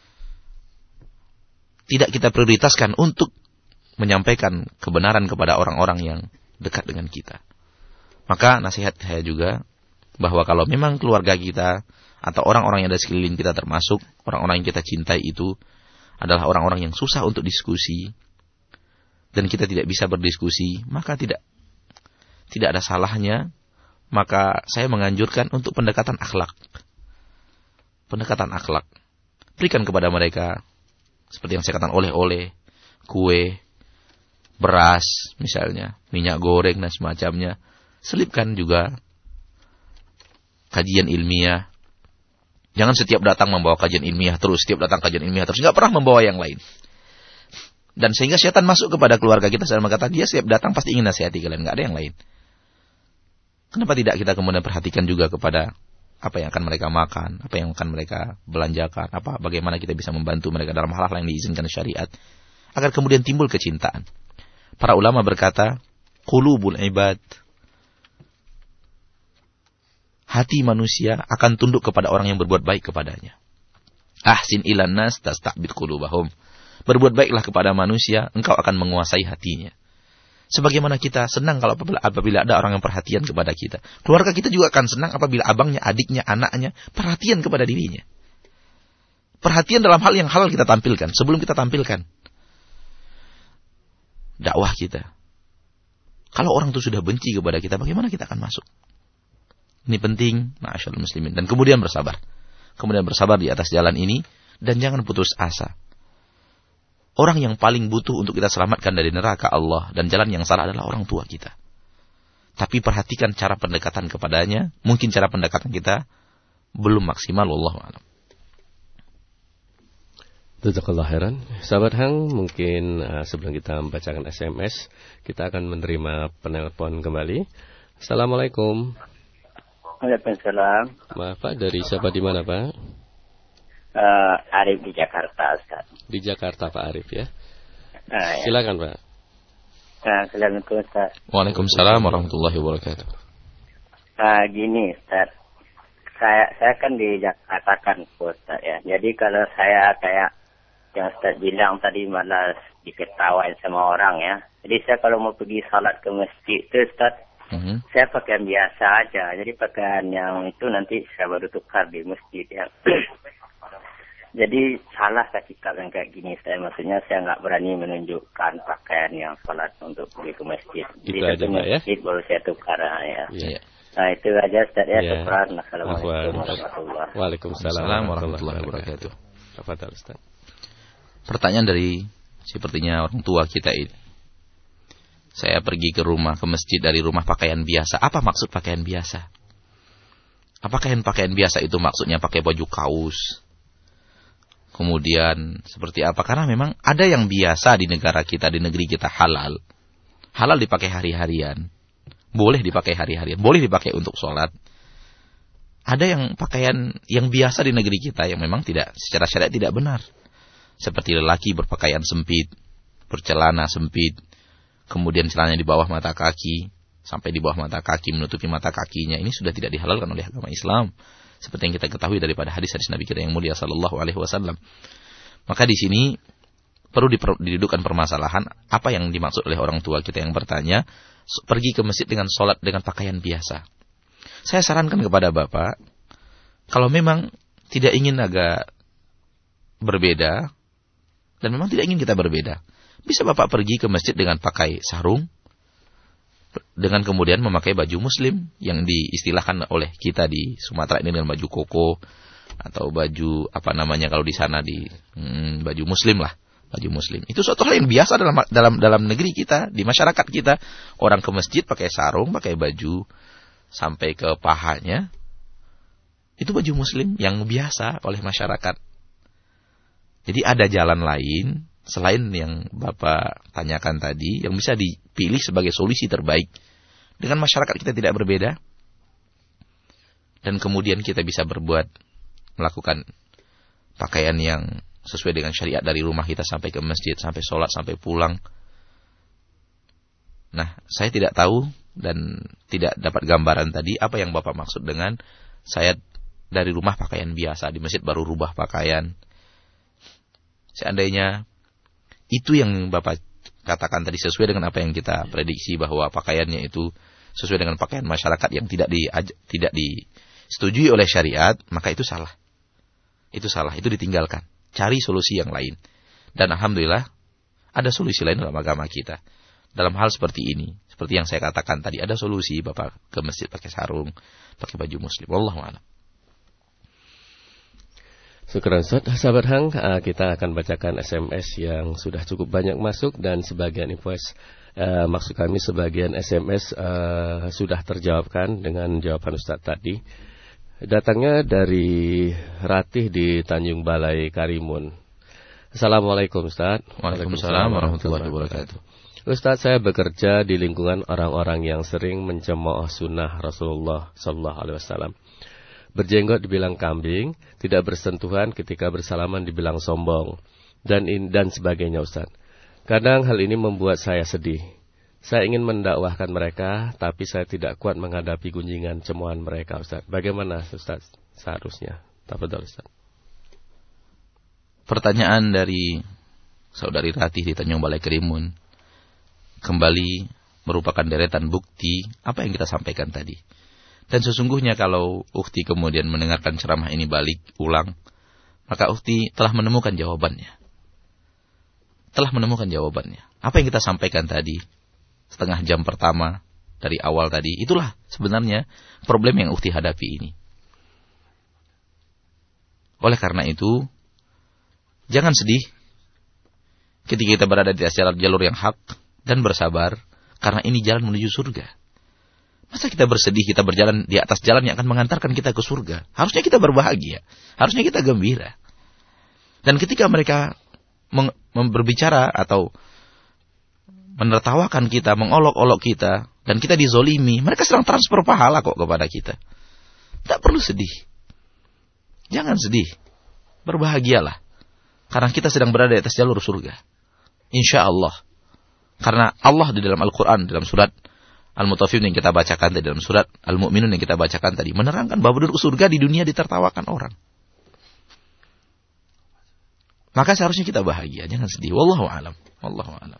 tidak kita prioritaskan untuk menyampaikan kebenaran kepada orang-orang yang dekat dengan kita? Maka nasihat saya juga, bahwa kalau memang keluarga kita atau orang-orang yang ada sekeliling kita, termasuk orang-orang yang kita cintai itu adalah orang-orang yang susah untuk diskusi, dan kita tidak bisa berdiskusi, maka tidak tidak ada salahnya, maka saya menganjurkan untuk pendekatan akhlak. Pendekatan akhlak. Berikan kepada mereka, seperti yang saya katakan, oleh-oleh, kue, beras misalnya, minyak goreng dan semacamnya. Selipkan juga kajian ilmiah. Jangan setiap datang membawa kajian ilmiah terus, setiap datang kajian ilmiah terus, nggak pernah membawa yang lain. Dan sehingga syaitan masuk kepada keluarga kita dan berkata, dia setiap datang pasti ingin nasihati kalian, nggak ada yang lain. Kenapa tidak kita kemudian perhatikan juga kepada apa yang akan mereka makan, apa yang akan mereka belanjakan, apa bagaimana kita bisa membantu mereka dalam hal-hal yang diizinkan syariat, agar kemudian timbul kecintaan. Para ulama berkata, qulubul ibad, hati manusia akan tunduk kepada orang yang berbuat baik kepadanya. Ahsin ilan nas tasta'bid qulubahum. Berbuat baiklah kepada manusia, engkau akan menguasai hatinya. Sebagaimana kita senang kalau apabila, apabila ada orang yang perhatian kepada kita. Keluarga kita juga akan senang apabila abangnya, adiknya, anaknya perhatian kepada dirinya. Perhatian dalam hal yang halal kita tampilkan, sebelum kita tampilkan dakwah kita. Kalau orang itu sudah benci kepada kita, bagaimana kita akan masuk? Ini penting, ma'asyarul muslimin. Dan kemudian bersabar. Kemudian bersabar di atas jalan ini. Dan jangan putus asa. Orang yang paling butuh untuk kita selamatkan dari neraka Allah dan jalan yang salah adalah orang tua kita. Tapi perhatikan cara pendekatan kepadanya. Mungkin cara pendekatan kita belum maksimal. Wallahu a'lam. Jazakallah khairan. Sahabat Hang, mungkin uh, sebelum kita membacakan S M S, kita akan menerima penelpon kembali. Assalamualaikum. Waalaikumsalam. Maaf Pak, dari siapa di mana Pak? Uh, Arif di Jakarta, Ustaz. Di Jakarta Pak Arif ya. Uh, ya. Silakan Pak. Nah, Assalamualaikum Ustaz. Waalaikumsalam warahmatullahi wabarakatuh. Uh, gini Ustaz, saya saya kan di Jakarta kan Ustaz ya. Jadi kalau saya kayak yang Ustaz bilang tadi malas diketawain sama orang ya. Jadi saya kalau mau pergi salat ke masjid itu Ustaz, Mm-hmm. saya pakaian biasa aja, jadi pakaian yang itu nanti saya baru tukar di masjid ya. Jadi salah saya sikap yang kayak gini, saya maksudnya saya nggak berani menunjukkan pakaian yang salat untuk pergi ke masjid. Jadi itu aja, ke masjid ya? Baru saya tukar ya. Ya. Nah itu aja Ustaz ya. Ya. Assalamualaikum warahmatullahi wabarakatuh. Waalaikumsalam warahmatullahi wabarakatuh. Tafadhal Ustaz. Pertanyaan dari sepertinya orang tua kita ini. Saya pergi ke rumah, ke masjid dari rumah pakaian biasa. Apa maksud pakaian biasa? Apakah pakaian biasa itu maksudnya pakai baju kaos? Kemudian seperti apa? Karena memang ada yang biasa di negara kita, di negeri kita halal. Halal dipakai hari-harian. Boleh dipakai hari-harian. Boleh dipakai untuk sholat. Ada yang pakaian yang biasa di negeri kita yang memang tidak, secara syariat tidak benar. Seperti lelaki berpakaian sempit, bercelana sempit. Kemudian celananya di bawah mata kaki, sampai di bawah mata kaki, menutupi mata kakinya. Ini sudah tidak dihalalkan oleh agama Islam. Seperti yang kita ketahui daripada hadis-hadis Nabi kita yang mulia sallallahu alaihi wasallam. Maka di sini perlu didudukkan permasalahan apa yang dimaksud oleh orang tua kita yang bertanya, pergi ke masjid dengan sholat dengan pakaian biasa. Saya sarankan kepada Bapak, kalau memang tidak ingin agak berbeda, dan memang tidak ingin kita berbeda, bisa Bapak pergi ke masjid dengan pakai sarung, dengan kemudian memakai baju muslim yang diistilahkan oleh kita di Sumatera ini dengan baju koko atau baju apa namanya kalau di sana di hmm, baju muslim lah, baju muslim. Itu suatu hal yang biasa dalam dalam dalam negeri kita, di masyarakat kita. Orang ke masjid pakai sarung, pakai baju sampai ke pahanya. Itu baju muslim yang biasa oleh masyarakat. Jadi ada jalan lain selain yang Bapak tanyakan tadi, yang bisa dipilih sebagai solusi terbaik. Dengan masyarakat kita tidak berbeda. Dan kemudian kita bisa berbuat, melakukan pakaian yang sesuai dengan syariat dari rumah kita sampai ke masjid, sampai sholat, sampai pulang. Nah, saya tidak tahu dan tidak dapat gambaran tadi apa yang Bapak maksud dengan Saya dari rumah pakaian biasa, di masjid baru rubah pakaian. Seandainya itu yang Bapak katakan tadi sesuai dengan apa yang kita prediksi, bahwa pakaiannya itu sesuai dengan pakaian masyarakat yang tidak di tidak disetujui oleh syariat, maka itu salah. Itu salah, itu ditinggalkan. Cari solusi yang lain. Dan alhamdulillah ada solusi lain dalam agama kita. Dalam hal seperti ini, seperti yang saya katakan tadi, ada solusi. Bapak ke masjid pakai sarung, pakai baju muslim. Wallahu a'lam. Syukran Ustaz. Sahabat Hang, kita akan bacakan S M S yang sudah cukup banyak masuk, dan sebagian invoice, uh, maksud kami sebagian S M S uh, sudah terjawabkan dengan jawaban Ustaz tadi. Datangnya dari Ratih di Tanjung Balai, Karimun. Assalamualaikum Ustaz. Waalaikumsalam warahmatullahi wabarakatuh. Ustaz, saya bekerja di lingkungan orang-orang yang sering mencemooh sunnah Rasulullah Sallallahu Alaihi Wasallam. Berjenggot dibilang kambing, tidak bersentuhan ketika bersalaman dibilang sombong, dan in, dan sebagainya Ustaz. Kadang hal ini membuat saya sedih. Saya ingin mendakwahkan mereka, tapi saya tidak kuat menghadapi gunjingan cemohan mereka Ustaz. Bagaimana Ustaz seharusnya? Tafadhol Ustaz. Pertanyaan dari saudari Ratih di Tanjung Balai Karimun kembali merupakan deretan bukti apa yang kita sampaikan tadi. Dan sesungguhnya kalau Ukhti kemudian mendengarkan ceramah ini balik ulang, maka Ukhti telah menemukan jawabannya. Telah menemukan jawabannya. Apa yang kita sampaikan tadi, setengah jam pertama dari awal tadi, itulah sebenarnya problem yang Ukhti hadapi ini. Oleh karena itu, jangan sedih ketika kita berada di atas jalur yang hak, dan bersabar, karena ini jalan menuju surga. Masa kita bersedih, kita berjalan di atas jalan yang akan mengantarkan kita ke surga? Harusnya kita berbahagia. Harusnya kita gembira. Dan ketika mereka meng- berbicara atau menertawakan kita, mengolok-olok kita, dan kita dizolimi, mereka sedang transfer pahala kok kepada kita. Tak perlu sedih. Jangan sedih. Berbahagialah. Karena kita sedang berada di atas jalur surga. Insya Allah. Karena Allah di dalam Al-Quran, dalam surat Al-Mutaffifin yang kita bacakan tadi, dalam surat Al-Mu'minun yang kita bacakan tadi, menerangkan bahwa penduduk surga di dunia ditertawakan orang. Maka seharusnya kita bahagia, jangan sedih. Wallahu a'lam. Wallahu a'lam.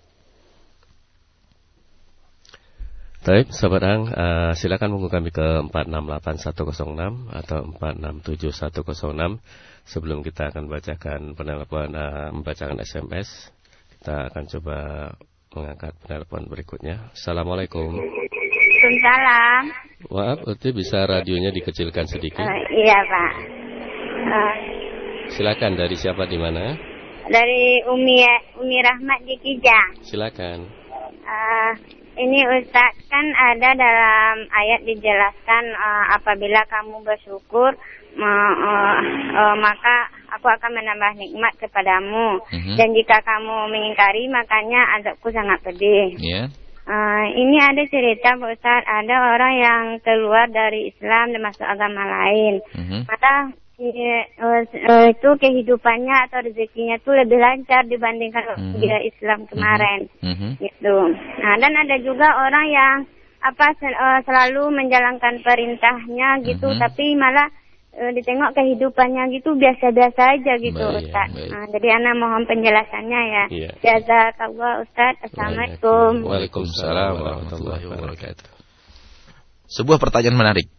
Baik, sahabat Hang, uh, silakan menghubungi kami ke empat enam delapan satu nol enam atau empat enam tujuh satu nol enam. Sebelum kita akan bacakan penelpon, uh, membacakan S M S, kita akan coba mengangkat penelpon berikutnya. Assalamualaikum. Waalaikumsalam. Maaf, Uti bisa radionya dikecilkan sedikit? Uh, iya Pak. Uh, Silakan, dari siapa di mana? Dari Umi Umi Rahmat di Kijang. Silakan. Uh, ini Ustaz, kan ada dalam ayat dijelaskan uh, apabila kamu bersyukur uh, uh, uh, maka aku akan menambah nikmat kepadamu. Uh-huh. Dan jika kamu mengingkari, makanya azabku sangat pedih. Yeah. Uh, ini ada cerita Pak Ustaz, ada orang yang keluar dari Islam dan masuk agama lain. Uh-huh. Maka uh, uh, itu kehidupannya atau rezekinya itu lebih lancar dibandingkan uh-huh. dia Islam kemarin. Uh-huh. Gitu. Nah, dan ada juga orang yang apa sel, uh, selalu menjalankan perintahnya gitu, uh-huh. tapi malah ditengok kehidupannya gitu biasa-biasa aja gitu. Baik, Ustaz. Baik. Nah, jadi ana mohon penjelasannya ya. Iya. Jazakallah Ustaz. Assalamualaikum. Waalaikumsalam warahmatullahi wabarakatuh. Sebuah pertanyaan menarik.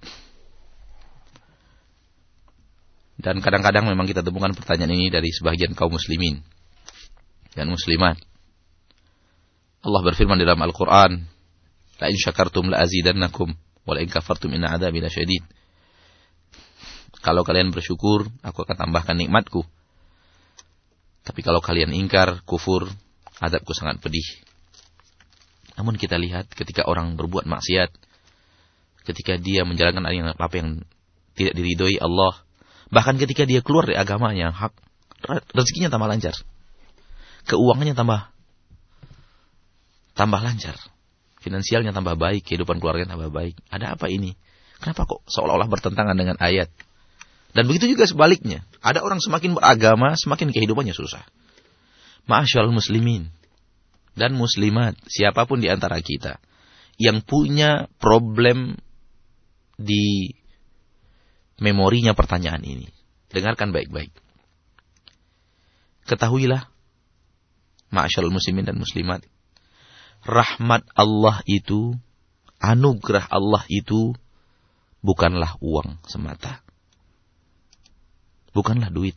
Dan kadang-kadang memang kita temukan pertanyaan ini dari sebagian kaum muslimin dan muslimat. Allah berfirman dalam Al-Qur'an, "La in syakartum la azidannakum wa la in kafartum inna 'adzabi lasyadid." Kalau kalian bersyukur, aku akan tambahkan nikmatku. Tapi kalau kalian ingkar, kufur, azabku sangat pedih. Namun kita lihat ketika orang berbuat maksiat, ketika dia menjalankan apa yang tidak diridhoi Allah, bahkan ketika dia keluar dari agamanya, hak rezekinya tambah lancar. Keuangannya tambah tambah lancar. Finansialnya tambah baik, kehidupan keluarganya tambah baik. Ada apa ini? Kenapa kok seolah-olah bertentangan dengan ayat? Dan begitu juga sebaliknya. Ada orang semakin beragama, semakin kehidupannya susah. Ma'asyiral muslimin dan muslimat, siapapun di antara kita yang punya problem di memorinya pertanyaan ini. Dengarkan baik-baik. Ketahuilah, ma'asyiral muslimin dan muslimat, rahmat Allah itu, anugerah Allah itu bukanlah uang semata. Bukanlah duit.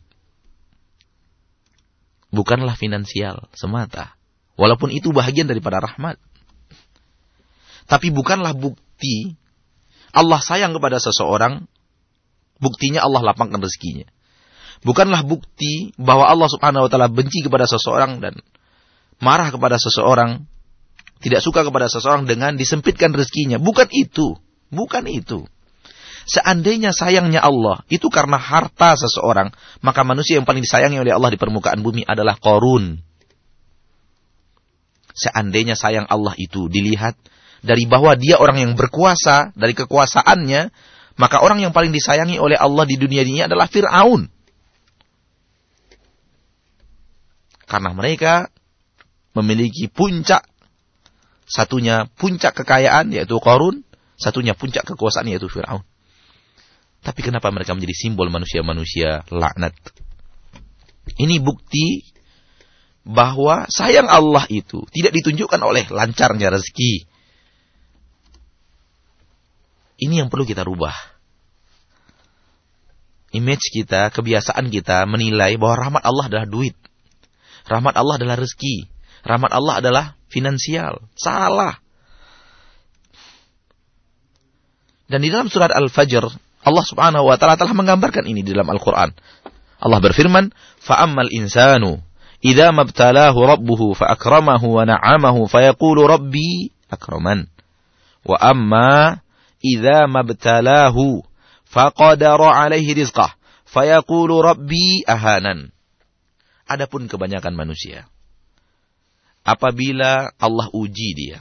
Bukanlah finansial semata. Walaupun itu bahagian daripada rahmat. Tapi bukanlah bukti Allah sayang kepada seseorang, buktinya Allah lapangkan rezekinya. Bukanlah bukti bahwa Allah subhanahu wa ta'ala benci kepada seseorang dan marah kepada seseorang, tidak suka kepada seseorang dengan disempitkan rezekinya. Bukan itu. Bukan itu. Seandainya sayangnya Allah itu karena harta seseorang, maka manusia yang paling disayangi oleh Allah di permukaan bumi adalah Qarun. Seandainya sayang Allah itu dilihat dari bahwa dia orang yang berkuasa, dari kekuasaannya, maka orang yang paling disayangi oleh Allah di dunia ini adalah Fir'aun. Karena mereka memiliki puncak, satunya puncak kekayaan yaitu Qarun, satunya puncak kekuasaan yaitu Fir'aun. Tapi kenapa mereka menjadi simbol manusia-manusia laknat? Ini bukti bahwa sayang Allah itu tidak ditunjukkan oleh lancarnya rezeki. Ini yang perlu kita rubah. Image kita, kebiasaan kita menilai bahwa rahmat Allah adalah duit. Rahmat Allah adalah rezeki. Rahmat Allah adalah finansial. Salah. Dan di dalam surat Al-Fajr, Allah subhanahu wa ta'ala telah menggambarkan ini di dalam Al-Quran. Allah berfirman, فَأَمَّا الْإِنسَانُ إِذَا مَبْتَلَاهُ رَبُّهُ فَأَكْرَمَهُ وَنَعَمَهُ فَيَقُولُ رَبِّي أَكْرَمَنْ وَأَمَّا إِذَا مَبْتَلَاهُ فَقَدَرَ عَلَيْهِ رِزْقَهُ فَيَقُولُ رَبِّي أَهَانَنْ. Adapun kebanyakan manusia, apabila Allah uji dia,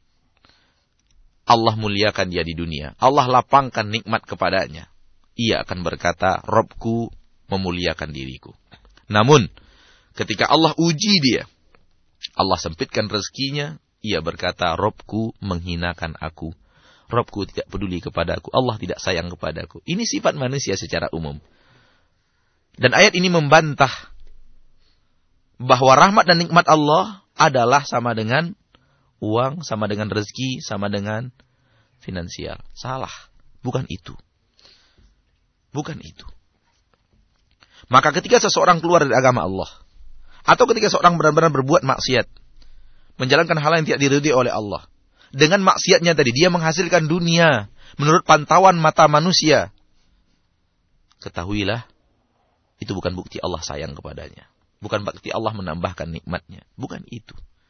Allah muliakan dia di dunia, Allah lapangkan nikmat kepadanya, ia akan berkata, Robku memuliakan diriku. Namun, ketika Allah uji dia, Allah sempitkan rezekinya, ia berkata, Robku menghinakan aku. Robku tidak peduli kepadaku, Allah tidak sayang kepadaku. Ini sifat manusia secara umum. Dan ayat ini membantah bahwa rahmat dan nikmat Allah adalah sama dengan uang, sama dengan rezeki, sama dengan finansial. Salah. Bukan itu. Bukan itu. Maka ketika seseorang keluar dari agama Allah, atau ketika seseorang benar-benar berbuat maksiat, menjalankan hal yang tidak diridhoi oleh Allah, dengan maksiatnya tadi, dia menghasilkan dunia menurut pantauan mata manusia, ketahuilah, itu bukan bukti Allah sayang kepadanya. Bukan bukti Allah menambahkan nikmatnya. Bukan itu.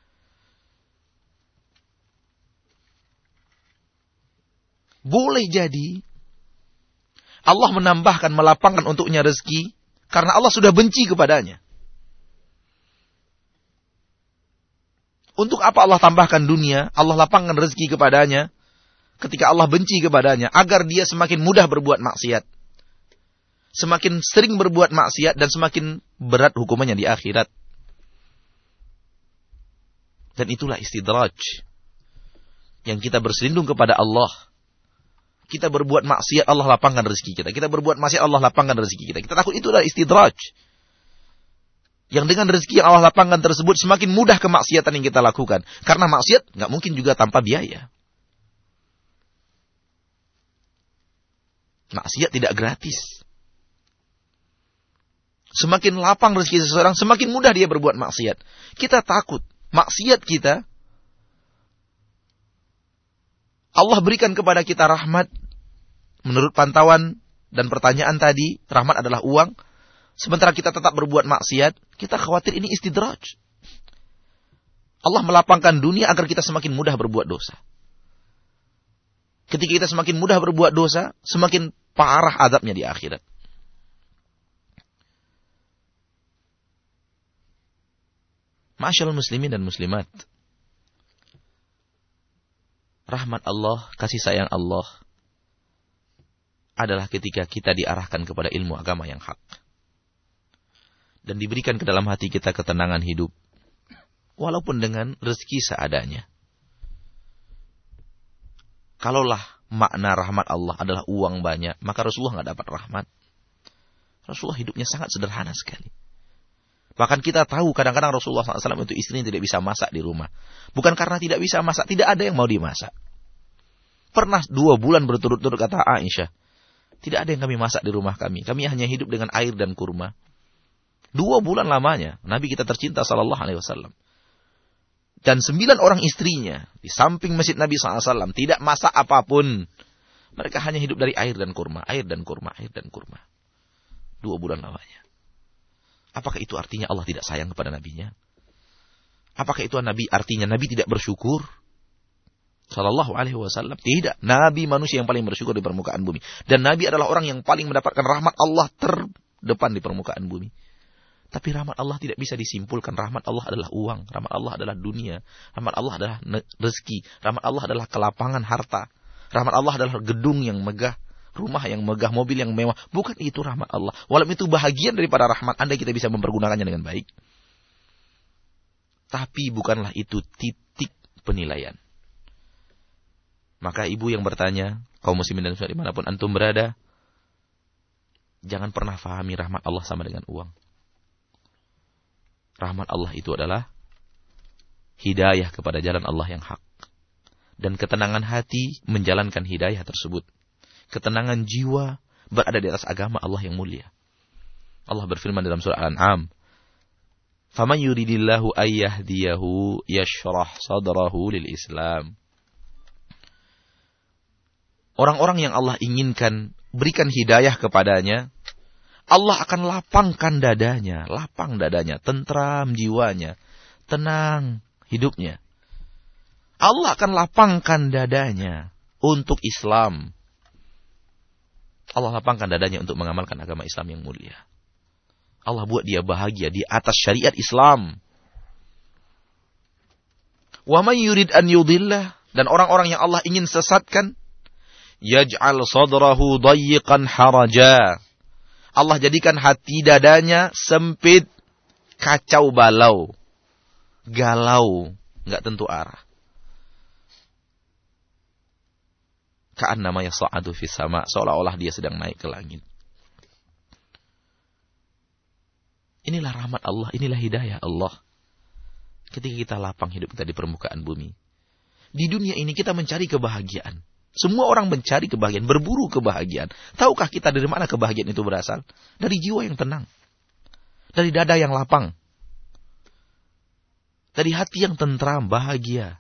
Boleh jadi Allah menambahkan, melapangkan untuknya rezeki karena Allah sudah benci kepadanya. Untuk apa Allah tambahkan dunia, Allah lapangkan rezeki kepadanya ketika Allah benci kepadanya, agar dia semakin mudah berbuat maksiat, semakin sering berbuat maksiat, dan semakin berat hukumannya di akhirat. Dan itulah istidraj, yang kita berselindung kepada Allah. Kita berbuat maksiat, Allah lapangkan rezeki kita. Kita berbuat maksiat, Allah lapangkan rezeki kita. Kita takut itu adalah istidraj. Yang dengan rezeki yang Allah lapangkan tersebut, semakin mudah kemaksiatan yang kita lakukan. Karena maksiat nggak mungkin juga tanpa biaya. Maksiat tidak gratis. Semakin lapang rezeki seseorang, semakin mudah dia berbuat maksiat. Kita takut maksiat kita, Allah berikan kepada kita rahmat. Menurut pantauan dan pertanyaan tadi, rahmat adalah uang. Sementara kita tetap berbuat maksiat, kita khawatir ini istidraj. Allah melapangkan dunia agar kita semakin mudah berbuat dosa. Ketika kita semakin mudah berbuat dosa, semakin parah azabnya di akhirat. Ma'asyiral muslimin dan muslimat, rahmat Allah, kasih sayang Allah adalah ketika kita diarahkan kepada ilmu agama yang hak. Dan diberikan ke dalam hati kita ketenangan hidup. Walaupun dengan rezeki seadanya. Kalaulah makna rahmat Allah adalah uang banyak, maka Rasulullah nggak dapat rahmat. Rasulullah hidupnya sangat sederhana sekali. Bahkan kita tahu kadang-kadang Rasulullah shallallahu alaihi wasallam itu istrinya tidak bisa masak di rumah. Bukan karena tidak bisa masak, tidak ada yang mau dimasak. Pernah dua bulan berturut-turut kata Aisyah, tidak ada yang kami masak di rumah kami. Kami hanya hidup dengan air dan kurma. Dua bulan lamanya Nabi kita tercinta sallallahu alaihi wasallam. Dan sembilan orang istrinya di samping masjid Nabi shallallahu alaihi wasallam tidak masak apapun. Mereka hanya hidup dari air dan kurma, air dan kurma, air dan kurma. Dua bulan lamanya. Apakah itu artinya Allah tidak sayang kepada nabinya? Apakah itu nabi artinya Nabi tidak bersyukur? Sallallahu alaihi wasallam. Tidak. Nabi manusia yang paling bersyukur di permukaan bumi. Dan Nabi adalah orang yang paling mendapatkan rahmat Allah terdepan di permukaan bumi. Tapi rahmat Allah tidak bisa disimpulkan. Rahmat Allah adalah uang. Rahmat Allah adalah dunia. Rahmat Allah adalah rezeki. Rahmat Allah adalah kelapangan harta. Rahmat Allah adalah gedung yang megah. Rumah yang megah, mobil yang mewah. Bukan itu rahmat Allah. Walaupun itu bahagian daripada rahmat, andai kita bisa mempergunakannya dengan baik. Tapi bukanlah itu titik penilaian. Maka ibu yang bertanya, kaum muslimin dan muslimat dimanapun antum berada, jangan pernah fahami rahmat Allah sama dengan uang. Rahmat Allah itu adalah hidayah kepada jalan Allah yang hak. Dan ketenangan hati menjalankan hidayah tersebut. Ketenangan jiwa berada di atas agama Allah yang mulia. Allah berfirman dalam surah Al-An'am, "Faman yuridillahu ayyahdiyahu yashrah sadrahu lil Islam." Orang-orang yang Allah inginkan berikan hidayah kepadanya, Allah akan lapangkan dadanya, lapang dadanya, tentram jiwanya, tenang hidupnya. Allah akan lapangkan dadanya untuk Islam. Allah lapangkan dadanya untuk mengamalkan agama Islam yang mulia. Allah buat dia bahagia di atas syariat Islam. Wa may yurid an yudillah, dan orang-orang yang Allah ingin sesatkan, yaj'al sadrahu dayyiqan haraja. Allah jadikan hati dadanya sempit, kacau balau, galau, enggak tentu arah. Ka'annama yas'adu fis sama, seolah-olah dia sedang naik ke langit. Inilah rahmat Allah, inilah hidayah Allah. Ketika kita lapang hidup kita di permukaan bumi. Di dunia ini kita mencari kebahagiaan. Semua orang mencari kebahagiaan, berburu kebahagiaan. Tahukah kita dari mana kebahagiaan itu berasal? Dari jiwa yang tenang. Dari dada yang lapang. Dari hati yang tentram, bahagia.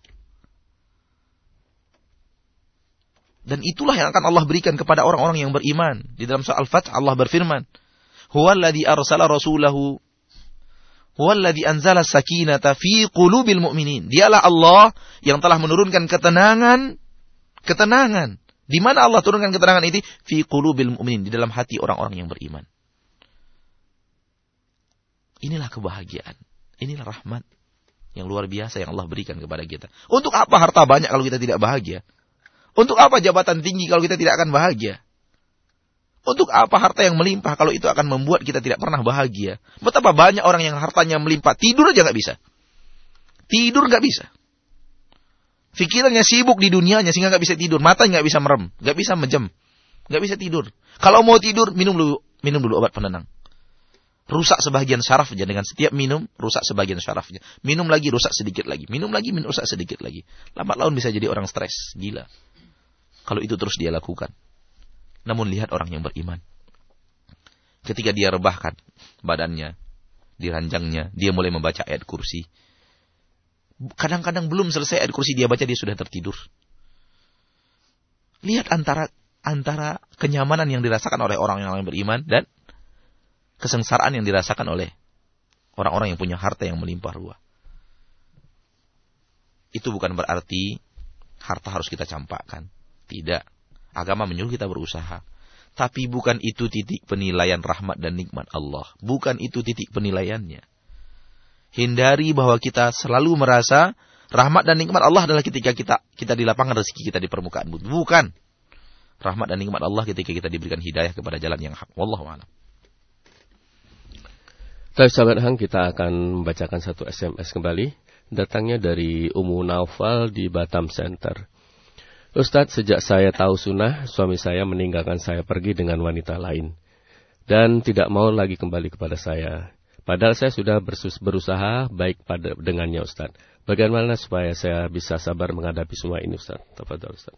Dan itulah yang akan Allah berikan kepada orang-orang yang beriman. Di dalam surah Al-Fath Allah berfirman, "Huwallazi arsala rasulahu huwallazi anzala sakinata fi qulubil mu'minin." Dialah Allah yang telah menurunkan ketenangan, ketenangan. Di mana Allah turunkan ketenangan itu? Fi qulubil mu'minin, di dalam hati orang-orang yang beriman. Inilah kebahagiaan. Inilah rahmat yang luar biasa yang Allah berikan kepada kita. Untuk apa harta banyak kalau kita tidak bahagia? Untuk apa jabatan tinggi kalau kita tidak akan bahagia? Untuk apa harta yang melimpah kalau itu akan membuat kita tidak pernah bahagia? Betapa banyak orang yang hartanya melimpah, tidur aja nggak bisa. Tidur nggak bisa. Pikirannya sibuk di dunianya sehingga nggak bisa tidur. Matanya nggak bisa merem, nggak bisa menjem, nggak bisa tidur. Kalau mau tidur, minum dulu, minum dulu obat penenang. Rusak sebagian syarafnya, dengan setiap minum rusak sebagian syarafnya. Minum lagi rusak sedikit lagi, minum lagi minum rusak sedikit lagi. Lambat laun bisa jadi orang stres, gila. Kalau itu terus dia lakukan. Namun lihat orang yang beriman. Ketika dia rebahkan badannya, di ranjangnya, dia mulai membaca ayat kursi. Kadang-kadang belum selesai ayat kursi dia baca, dia sudah tertidur. Lihat antara antara kenyamanan yang dirasakan oleh orang yang beriman dan kesengsaraan yang dirasakan oleh orang-orang yang punya harta yang melimpah ruah. Itu bukan berarti harta harus kita campakkan. Tidak. Agama menyuruh kita berusaha. Tapi bukan itu titik penilaian rahmat dan nikmat Allah. Bukan itu titik penilaiannya. Hindari bahwa kita selalu merasa rahmat dan nikmat Allah adalah ketika kita kita di lapangan rezeki kita di permukaan bumi. Bukan. Rahmat dan nikmat Allah ketika kita diberikan hidayah kepada jalan yang hak. Wallahu a'lam. Baik sahabat Hang, kita akan membacakan satu S M S kembali. Datangnya dari Ummu Naufal di Batam Center. Ustadz, sejak saya tahu sunnah, suami saya meninggalkan saya pergi dengan wanita lain. Dan tidak mau lagi kembali kepada saya. Padahal saya sudah berusaha baik pada dengannya, Ustadz. Bagaimana supaya saya bisa sabar menghadapi semua ini, Ustadz? Tafadhol, Ustadz.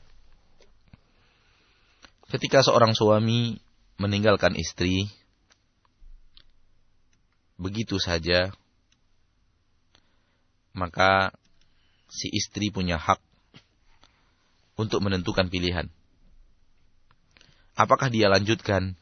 Ketika seorang suami meninggalkan istri, begitu saja, maka si istri punya hak untuk menentukan pilihan. Apakah dia lanjutkan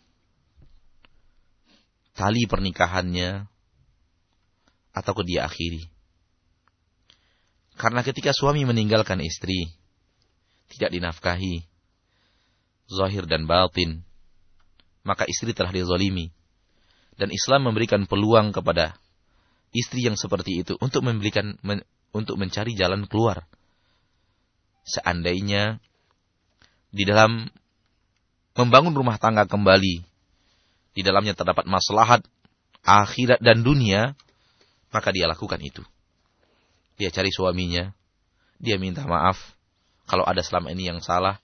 tali pernikahannya atau dia akhiri? Karena ketika suami meninggalkan istri, tidak dinafkahi, zahir dan batin, maka istri telah dizalimi. Dan Islam memberikan peluang kepada istri yang seperti itu untuk memberikan men, untuk mencari jalan keluar. Seandainya di dalam membangun rumah tangga kembali, di dalamnya terdapat maslahat akhirat dan dunia, maka dia lakukan itu. Dia cari suaminya, dia minta maaf kalau ada selama ini yang salah,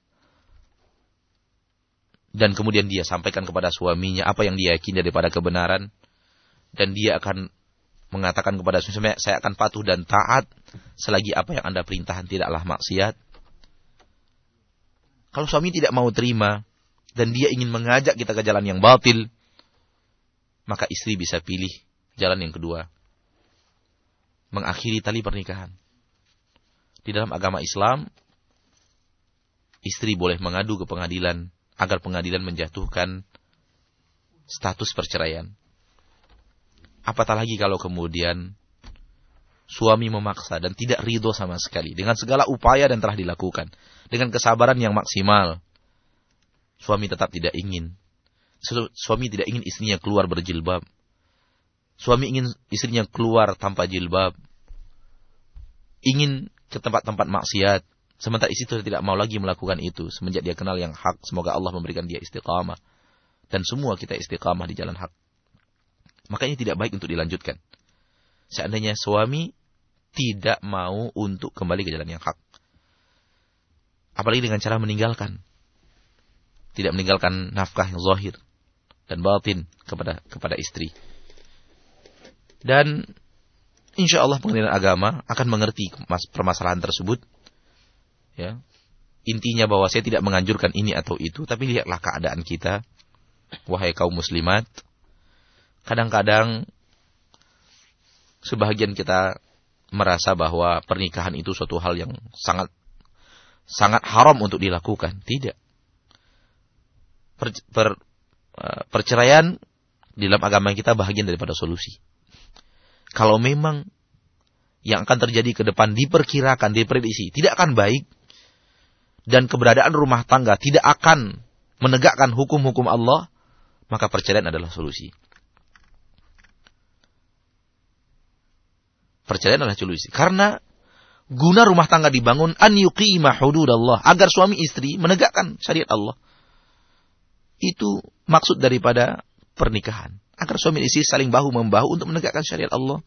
dan kemudian dia sampaikan kepada suaminya apa yang dia yakini daripada kebenaran, dan dia akan mengatakan kepada suaminya, saya akan patuh dan taat selagi apa yang Anda perintahkan tidaklah maksiat. Kalau suami tidak mau terima dan dia ingin mengajak kita ke jalan yang batil, maka istri bisa pilih jalan yang kedua, mengakhiri tali pernikahan. Di dalam agama Islam, istri boleh mengadu ke pengadilan agar pengadilan menjatuhkan status perceraian. Apatah lagi kalau kemudian suami memaksa dan tidak ridho sama sekali dengan segala upaya dan telah dilakukan, dengan kesabaran yang maksimal, suami tetap tidak ingin. Suami tidak ingin istrinya keluar berjilbab. Suami ingin istrinya keluar tanpa jilbab. Ingin ke tempat-tempat maksiat. Sementara istri tidak mau lagi melakukan itu semenjak dia kenal yang hak. Semoga Allah memberikan dia istiqamah. Dan semua kita istiqamah di jalan hak. Makanya tidak baik untuk dilanjutkan. Seandainya suami tidak mau untuk kembali ke jalan yang hak. Apalagi dengan cara meninggalkan. Tidak meninggalkan nafkah yang zahir dan batin kepada kepada istri. Dan insya Allah pengadilan agama akan mengerti permasalahan tersebut. Ya. Intinya bahwa saya tidak menganjurkan ini atau itu, tapi lihatlah keadaan kita, wahai kaum muslimat. Kadang-kadang sebahagian kita merasa bahwa pernikahan itu suatu hal yang sangat sangat haram untuk dilakukan. Tidak. Per, per, perceraian di dalam agama kita bahagian daripada solusi. Kalau memang yang akan terjadi ke depan diperkirakan, diprediksi, tidak akan baik, dan keberadaan rumah tangga tidak akan menegakkan hukum-hukum Allah, maka perceraian adalah solusi. Perceraian adalah solusi. Karena guna rumah tangga dibangun, an yuqima hududallah, agar suami istri menegakkan syariat Allah. Itu maksud daripada pernikahan. Agar suami istri saling bahu-membahu untuk menegakkan syariat Allah.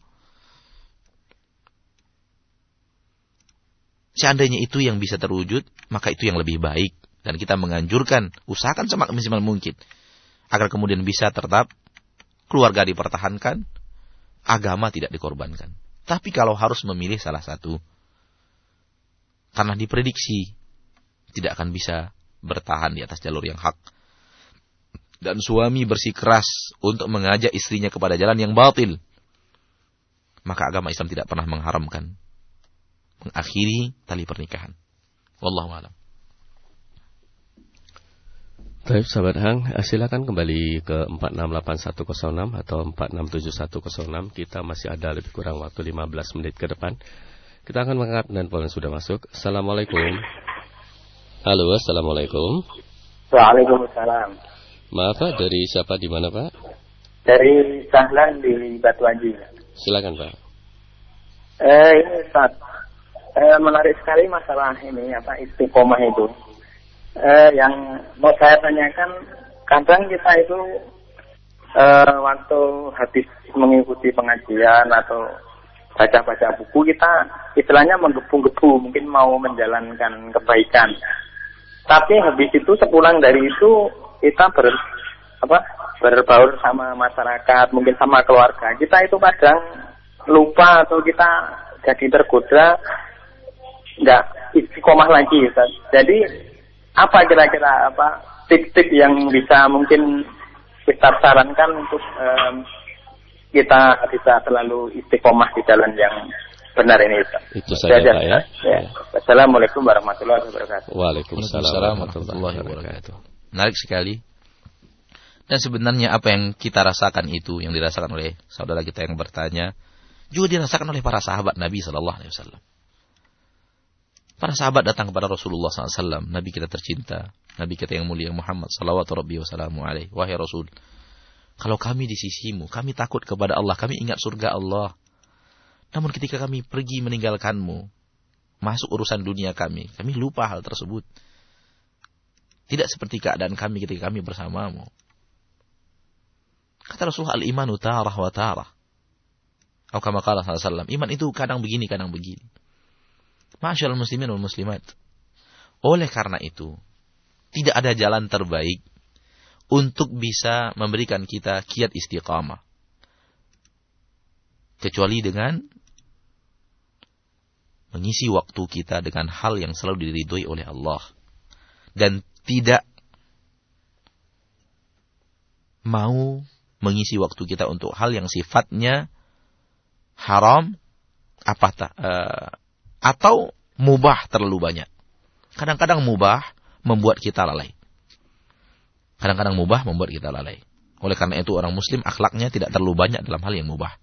Seandainya itu yang bisa terwujud, maka itu yang lebih baik. Dan kita menganjurkan, usahakan semaksimal mungkin. Agar kemudian bisa tetap keluarga dipertahankan, agama tidak dikorbankan. Tapi kalau harus memilih salah satu, karena diprediksi tidak akan bisa bertahan di atas jalur yang hak, dan suami bersikeras untuk mengajak istrinya kepada jalan yang batil, maka agama Islam tidak pernah mengharamkan mengakhiri tali pernikahan. Wallahu a'lam. Baik, sahabat Hang, silakan kembali ke empat enam delapan satu nol enam atau empat enam tujuh satu nol enam. Kita masih ada lebih kurang waktu lima belas menit ke depan. Kita akan mengangkat telepon yang sudah masuk. Assalamualaikum. Halo, assalamualaikum. Waalaikumsalam. Maaf Pak, dari siapa di mana Pak? Dari Sahlan di Batu Haji. Silakan Pak. Eh ini Ustaz, eh, menarik sekali masalah ini apa istiqomah itu. Eh, yang mau saya tanyakan, kadang kita itu eh, waktu habis mengikuti pengajian atau baca-baca buku kita istilahnya menggebu-gebu, mungkin mau menjalankan kebaikan. Tapi habis itu sepulang dari itu kita ber apa berbaur sama masyarakat, mungkin sama keluarga. Kita itu kadang lupa atau kita jadi tergoda nggak istiqomah lagi. Ustaz. Jadi apa kira-kira apa tips-tips yang bisa mungkin kita sarankan untuk um, kita bisa selalu istiqomah di jalan yang benar ini, Ustaz. Itu saja, Pak, ya. ya. Assalamualaikum warahmatullahi wabarakatuh. Waalaikumsalam warahmatullahi wabarakatuh. Menarik sekali. Dan sebenarnya apa yang kita rasakan itu, yang dirasakan oleh saudara kita yang bertanya, juga dirasakan oleh para sahabat Nabi Sallallahu Alaihi Wasallam. Para sahabat datang kepada Rasulullah Sallallahu Alaihi Wasallam, Nabi kita tercinta, Nabi kita yang mulia Muhammad Sallallahu Alaihi Wasallam. Wahai Rasul, kalau kami di sisimu, kami takut kepada Allah, kami ingat surga Allah. Namun ketika kami pergi meninggalkanmu, masuk urusan dunia kami, kami lupa hal tersebut. Tidak seperti keadaan kami ketika kami bersamamu. Kata Rasulullah, al-imanu tarah wa tarah. Atau kama qala sallallahu alaihi wasallam, iman itu kadang begini, kadang begini. Ma'asyiral muslimin wal muslimat. Oleh karena itu, tidak ada jalan terbaik untuk bisa memberikan kita kiat istiqamah kecuali dengan mengisi waktu kita dengan hal yang selalu diridhoi oleh Allah dan tidak mau mengisi waktu kita untuk hal yang sifatnya haram apa ta, uh, atau mubah terlalu banyak. Kadang-kadang mubah membuat kita lalai. Kadang-kadang mubah membuat kita lalai. Oleh karena itu orang muslim akhlaknya tidak terlalu banyak dalam hal yang mubah.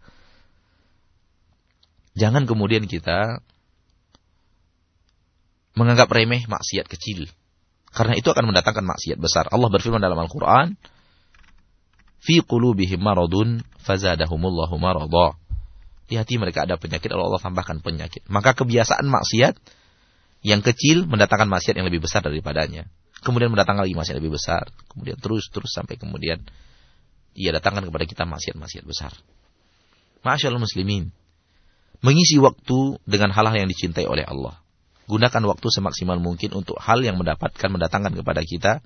Jangan kemudian kita menganggap remeh maksiat kecil. Karena itu akan mendatangkan maksiat besar. Allah berfirman dalam Al-Quran, fi qulubihim maradun fazadahumullahu marada. Di hati mereka ada penyakit, Allah, Allah tambahkan penyakit. Maka kebiasaan maksiat yang kecil mendatangkan maksiat yang lebih besar daripadanya. Kemudian mendatangkan lagi maksiat lebih besar. Kemudian terus-terus sampai kemudian ia datangkan kepada kita maksiat-maksiat besar. Ma'asyiral muslimin, mengisi waktu dengan hal-hal yang dicintai oleh Allah. Gunakan waktu semaksimal mungkin untuk hal yang mendapatkan, mendatangkan kepada kita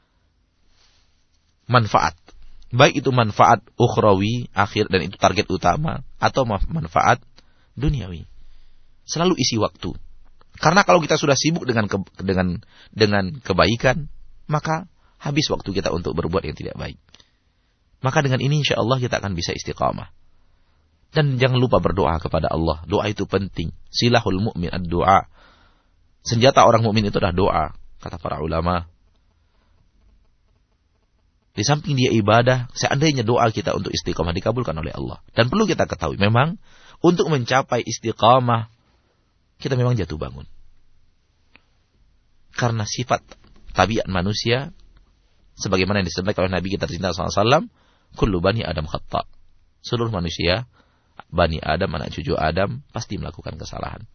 manfaat. Baik itu manfaat ukhrawi, akhir, dan itu target utama, atau manfaat duniawi. Selalu isi waktu. Karena kalau kita sudah sibuk dengan ke, dengan dengan kebaikan, maka habis waktu kita untuk berbuat yang tidak baik. Maka dengan ini insya Allah kita akan bisa istiqamah. Dan jangan lupa berdoa kepada Allah. Doa itu penting. Silahul mu'min ad-doa. Senjata orang mukmin itu adalah doa, kata para ulama. Di samping dia ibadah, seandainya doa kita untuk istiqamah dikabulkan oleh Allah. Dan perlu kita ketahui, memang untuk mencapai istiqamah, kita memang jatuh bangun. Karena sifat tabiat manusia, sebagaimana yang disampaikan oleh Nabi kita tercinta sallallahu alaihi wasallam, kullu bani Adam khata'. Seluruh manusia, bani Adam, anak cucu Adam, pasti melakukan kesalahan.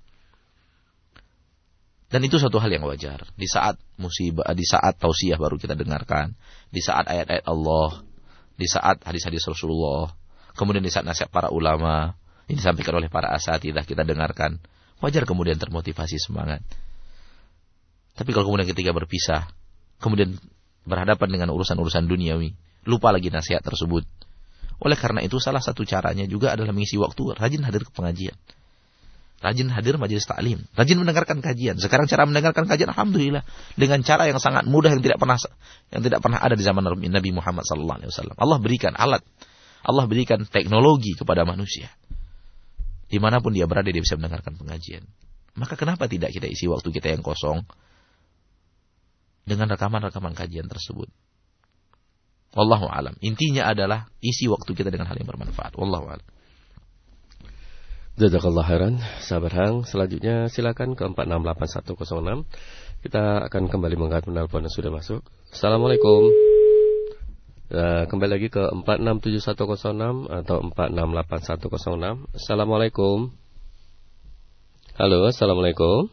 Dan itu suatu hal yang wajar. Di saat musibah, di saat tausiah baru kita dengarkan, di saat ayat-ayat Allah, di saat hadis-hadis Rasulullah, kemudian di saat nasihat para ulama, yang disampaikan oleh para asatidzah kita dengarkan, wajar kemudian termotivasi semangat. Tapi kalau kemudian ketika berpisah, kemudian berhadapan dengan urusan-urusan duniawi, lupa lagi nasihat tersebut. Oleh karena itu salah satu caranya juga adalah mengisi waktu, rajin hadir ke pengajian. Rajin hadir majelis taklim, rajin mendengarkan kajian. Sekarang cara mendengarkan kajian, alhamdulillah, dengan cara yang sangat mudah yang tidak pernah yang tidak pernah ada di zaman Nabi Muhammad sallallahu alaihi wasallam. Allah berikan alat, Allah berikan teknologi kepada manusia. Dimanapun dia berada, dia bisa mendengarkan pengajian. Maka kenapa tidak kita isi waktu kita yang kosong dengan rekaman-rekaman kajian tersebut? Wallahu alam. Intinya adalah isi waktu kita dengan hal yang bermanfaat. Wallahu alam. Jazakallah khairan, sahabat Hang. Selanjutnya silakan ke empat enam delapan satu nol enam. Kita akan kembali mengangkat penelpon yang sudah masuk. Assalamualaikum. Nah, kembali lagi ke empat enam tujuh satu nol enam atau empat enam delapan satu nol enam. Assalamualaikum. Halo, assalamualaikum.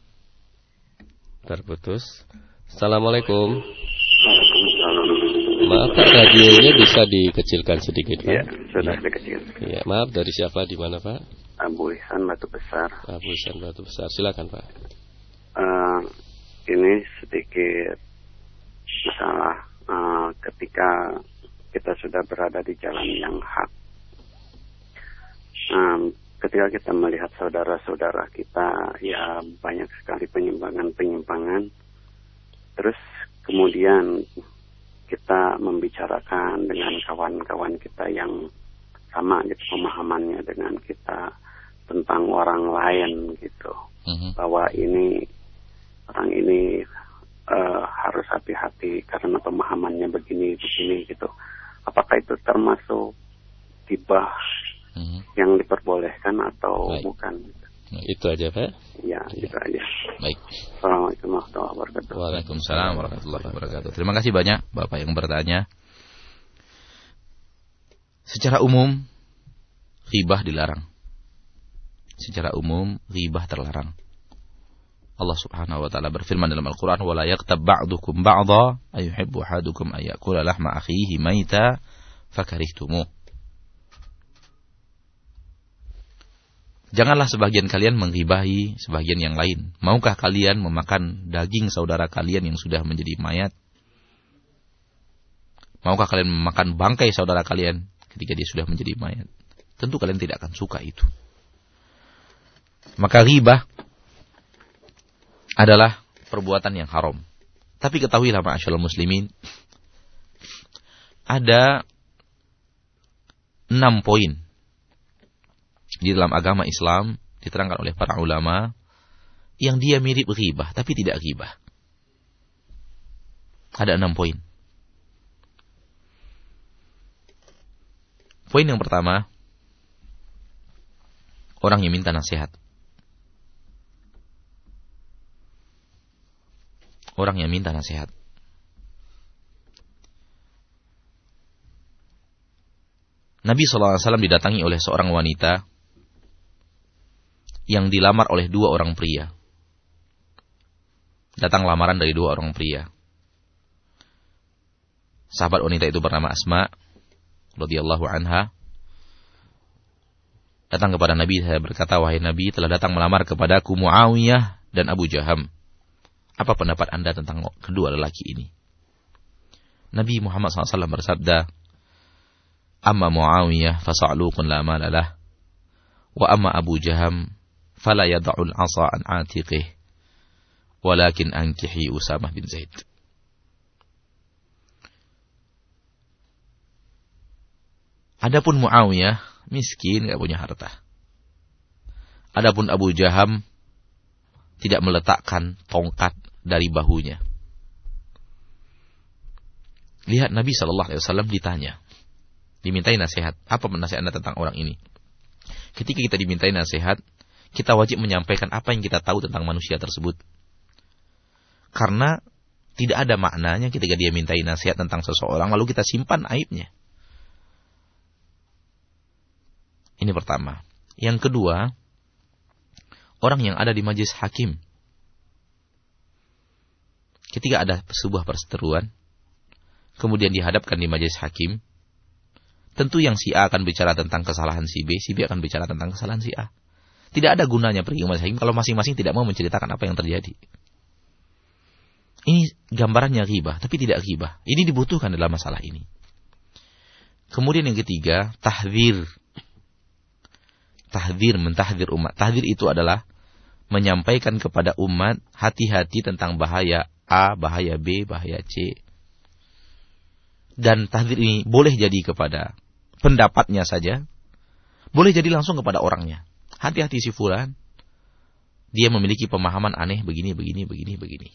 Terputus. Assalamualaikum. maaf Pak, radionya bisa dikecilkan sedikit Pak. Iya, sudah dikecil. Iya, maaf, dari siapa, di mana Pak? Abu Ihsan Batu Besar. Abu Ihsan Batu Besar, silakan Pak. Uh, ini sedikit masalah uh, ketika kita sudah berada di jalan yang hak. Um, ketika kita melihat saudara-saudara kita, ya banyak sekali penyimpangan-penyimpangan. Terus kemudian kita membicarakan dengan kawan-kawan kita yang sama gitu pemahamannya dengan kita tentang orang lain gitu, mm-hmm. bahwa ini orang ini uh, harus hati-hati karena pemahamannya begini begini gitu. Apakah itu termasuk ghibah mm-hmm. yang diperbolehkan atau Baik. bukan? Nah, itu aja Pak. Ya, ya, itu aja. Baik. Assalamualaikum warahmatullahi wabarakatuh. Waalaikumsalam warahmatullahi wabarakatuh. Terima kasih banyak Bapak yang bertanya. Secara umum ghibah dilarang. Secara umum ghibah terlarang. Allah Subhanahu wa taala berfirman dalam Al-Qur'an, "Wa la yaqtab ba'dukum ba'dha ayuhibbu ahadukum ay ya'kula lahma akhihi maita fakarihtumuh." Janganlah sebagian kalian menggibahi sebagian yang lain. Maukah kalian memakan daging saudara kalian yang sudah menjadi mayat? Maukah kalian memakan bangkai saudara kalian ketika dia sudah menjadi mayat? Tentu kalian tidak akan suka itu. Maka ghibah adalah perbuatan yang haram. Tapi ketahuilah ma'asyiral muslimin, ada enam poin di dalam agama Islam diterangkan oleh para ulama yang dia mirip ghibah tapi tidak ghibah. Ada enam poin. Poin yang pertama, orang yang minta nasihat. Orang yang minta nasihat. Nabi shallallahu alaihi wasallam didatangi oleh seorang wanita yang dilamar oleh dua orang pria. Datang lamaran dari dua orang pria. Sahabat wanita itu bernama Asma radhiyallahu anha. Datang kepada Nabi, saya berkata, "Wahai Nabi, telah datang melamar kepadaku Muawiyah dan Abu Jaham. Apa pendapat Anda tentang kedua lelaki ini?" Nabi Muhammad shallallahu alaihi wasallam bersabda, "Amma Muawiyah fasa'luqun la malalah, wa amma Abu Jaham fala yad'ul 'asa an 'atiqih, walakin ankihi Usamah bin Zaid." Adapun Muawiyah miskin, enggak punya harta. Adapun Abu Jaham tidak meletakkan tongkat dari bahunya. Lihat, Nabi shallallahu alaihi wasallam ditanya, dimintai nasihat, apa nasihat Anda tentang orang ini? Ketika kita dimintai nasihat, kita wajib menyampaikan apa yang kita tahu tentang manusia tersebut. Karena tidak ada maknanya ketika dia mintai nasihat tentang seseorang lalu kita simpan aibnya. Ini pertama. Yang kedua, orang yang ada di majelis hakim, ketika ada sebuah perseteruan, kemudian dihadapkan di majelis hakim, tentu yang si A akan bicara tentang kesalahan si B, si B akan bicara tentang kesalahan si A. Tidak ada gunanya pergi ke majelis hakim kalau masing-masing tidak mau menceritakan apa yang terjadi. Ini gambarannya ghibah, tapi tidak ghibah. Ini dibutuhkan dalam masalah ini. Kemudian yang ketiga, tahdzir. Tahdzir, mentahdzir umat. Tahdzir itu adalah menyampaikan kepada umat hati-hati tentang bahaya A, bahaya B, bahaya C. Dan tahdzir ini boleh jadi kepada pendapatnya saja, boleh jadi langsung kepada orangnya. Hati-hati si fulan, dia memiliki pemahaman aneh begini, begini, begini, begini.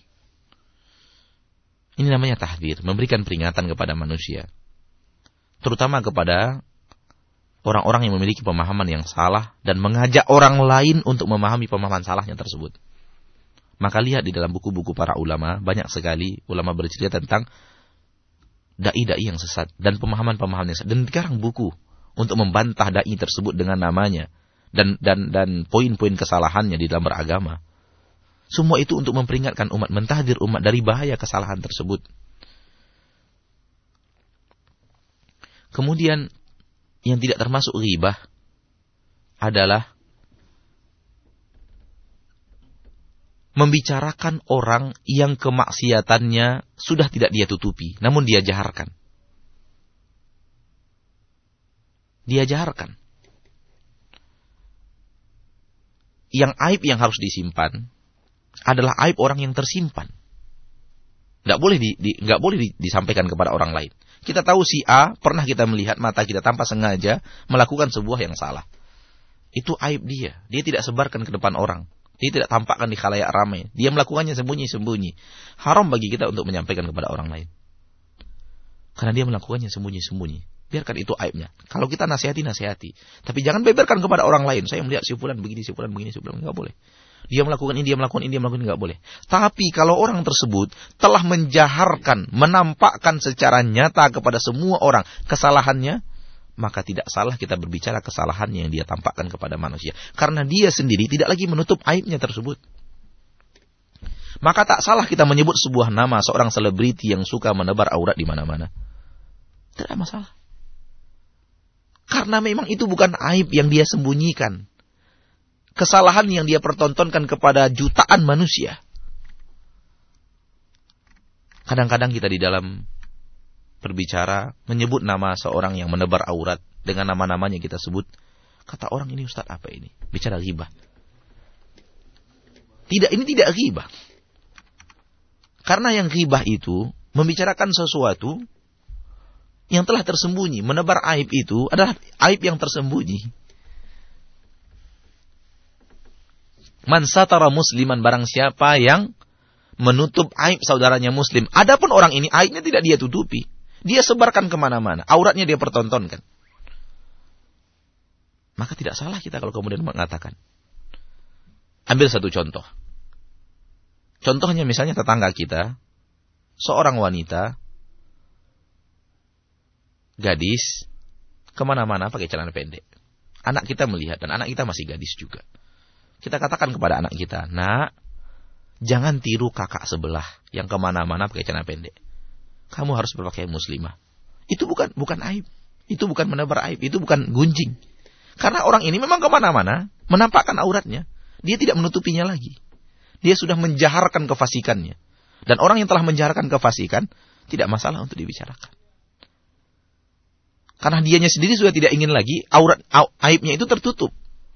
Ini namanya tahdzir, memberikan peringatan kepada manusia. Terutama kepada orang-orang yang memiliki pemahaman yang salah dan mengajak orang lain untuk memahami pemahaman salahnya tersebut. Maka lihat di dalam buku-buku para ulama, banyak sekali ulama bercerita tentang dai-dai yang sesat dan pemahaman-pemahaman yang sesat. Dan sekarang buku untuk membantah dai tersebut dengan namanya dan dan dan poin-poin kesalahannya di dalam beragama. Semua itu untuk memperingatkan umat, mentahdzir umat dari bahaya kesalahan tersebut. Kemudian yang tidak termasuk ghibah adalah membicarakan orang yang kemaksiatannya sudah tidak dia tutupi, namun dia jaharkan. Dia jaharkan. Yang aib yang harus disimpan adalah aib orang yang tersimpan. Nggak boleh di, di, nggak boleh di, disampaikan kepada orang lain. Kita tahu si A, pernah kita melihat mata kita tanpa sengaja melakukan sebuah yang salah. Itu aib dia. Dia tidak sebarkan ke depan orang. Dia tidak tampakkan di khalayak ramai. Dia melakukannya sembunyi-sembunyi. Haram bagi kita untuk menyampaikan kepada orang lain. Karena dia melakukannya sembunyi-sembunyi. Biarkan itu aibnya. Kalau kita nasihati, nasihati. Tapi jangan beberkan kepada orang lain. Saya melihat si fulan begini, si fulan begini, si fulan. Nggak boleh. Dia melakukan ini, dia melakukan ini, dia melakukan ini. Nggak boleh. Tapi kalau orang tersebut telah menjaharkan, menampakkan secara nyata kepada semua orang kesalahannya, maka tidak salah kita berbicara kesalahannya yang dia tampakkan kepada manusia. Karena dia sendiri tidak lagi menutup aibnya tersebut. Maka tak salah kita menyebut sebuah nama seorang selebriti yang suka menebar aurat di mana-mana. Tidak masalah. Karena memang itu bukan aib yang dia sembunyikan. Kesalahan yang dia pertontonkan kepada jutaan manusia. Kadang-kadang kita di dalam berbicara, menyebut nama seorang yang menebar aurat, dengan nama-namanya kita sebut, kata orang ini Ustaz apa ini? Bicara ghibah. Tidak, ini tidak ghibah. Karena yang ghibah itu, membicarakan sesuatu yang telah tersembunyi. Menebar aib itu adalah aib yang tersembunyi. Man satara musliman, barang siapa yang menutup aib saudaranya muslim. Adapun orang ini aibnya tidak dia tutupi. Dia sebarkan kemana-mana. Auratnya dia pertontonkan. Maka tidak salah kita kalau kemudian mengatakan. Ambil satu contoh. Contohnya misalnya tetangga kita. Seorang wanita. Gadis. Kemana-mana pakai celana pendek. Anak kita melihat. Dan anak kita masih gadis juga. Kita katakan kepada anak kita. Nak. Jangan tiru kakak sebelah. Yang kemana-mana pakai celana pendek. Kamu harus berpakaian muslimah. Itu bukan bukan aib. Itu bukan menebar aib. Itu bukan gunjing. Karena orang ini memang kemana-mana menampakkan auratnya. Dia tidak menutupinya lagi. Dia sudah menjaharkan kefasikannya. Dan orang yang telah menjaharkan kefasikan tidak masalah untuk dibicarakan. Karena dianya sendiri sudah tidak ingin lagi aurat aibnya itu tertutup.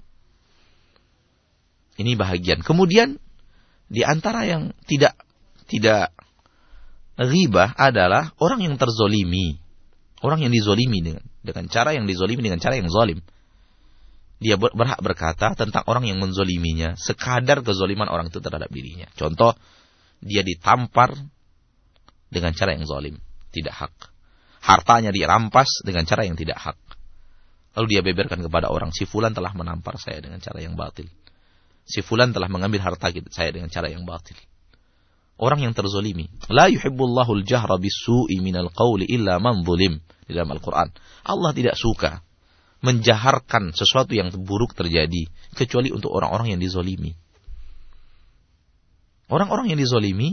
Ini bahagian. Kemudian di antara yang tidak tidak ghibah adalah orang yang terzolimi. Orang yang dizolimi dengan, dengan cara yang dizolimi dengan cara yang zolim. Dia berhak berkata tentang orang yang menzoliminya sekadar kezoliman orang itu terhadap dirinya. Contoh, dia ditampar dengan cara yang zolim. Tidak hak. Hartanya dirampas dengan cara yang tidak hak. Lalu dia beberkan kepada orang, si fulan telah menampar saya dengan cara yang batil. Si fulan telah mengambil harta saya dengan cara yang batil. Orang yang terzolimi. La yuhibbullahu al-jahra bis-su'i minal qawli illa man zulim. Di dalam Al-Quran. Allah tidak suka menjaharkan sesuatu yang buruk terjadi. Kecuali untuk orang-orang yang dizolimi. Orang-orang yang dizolimi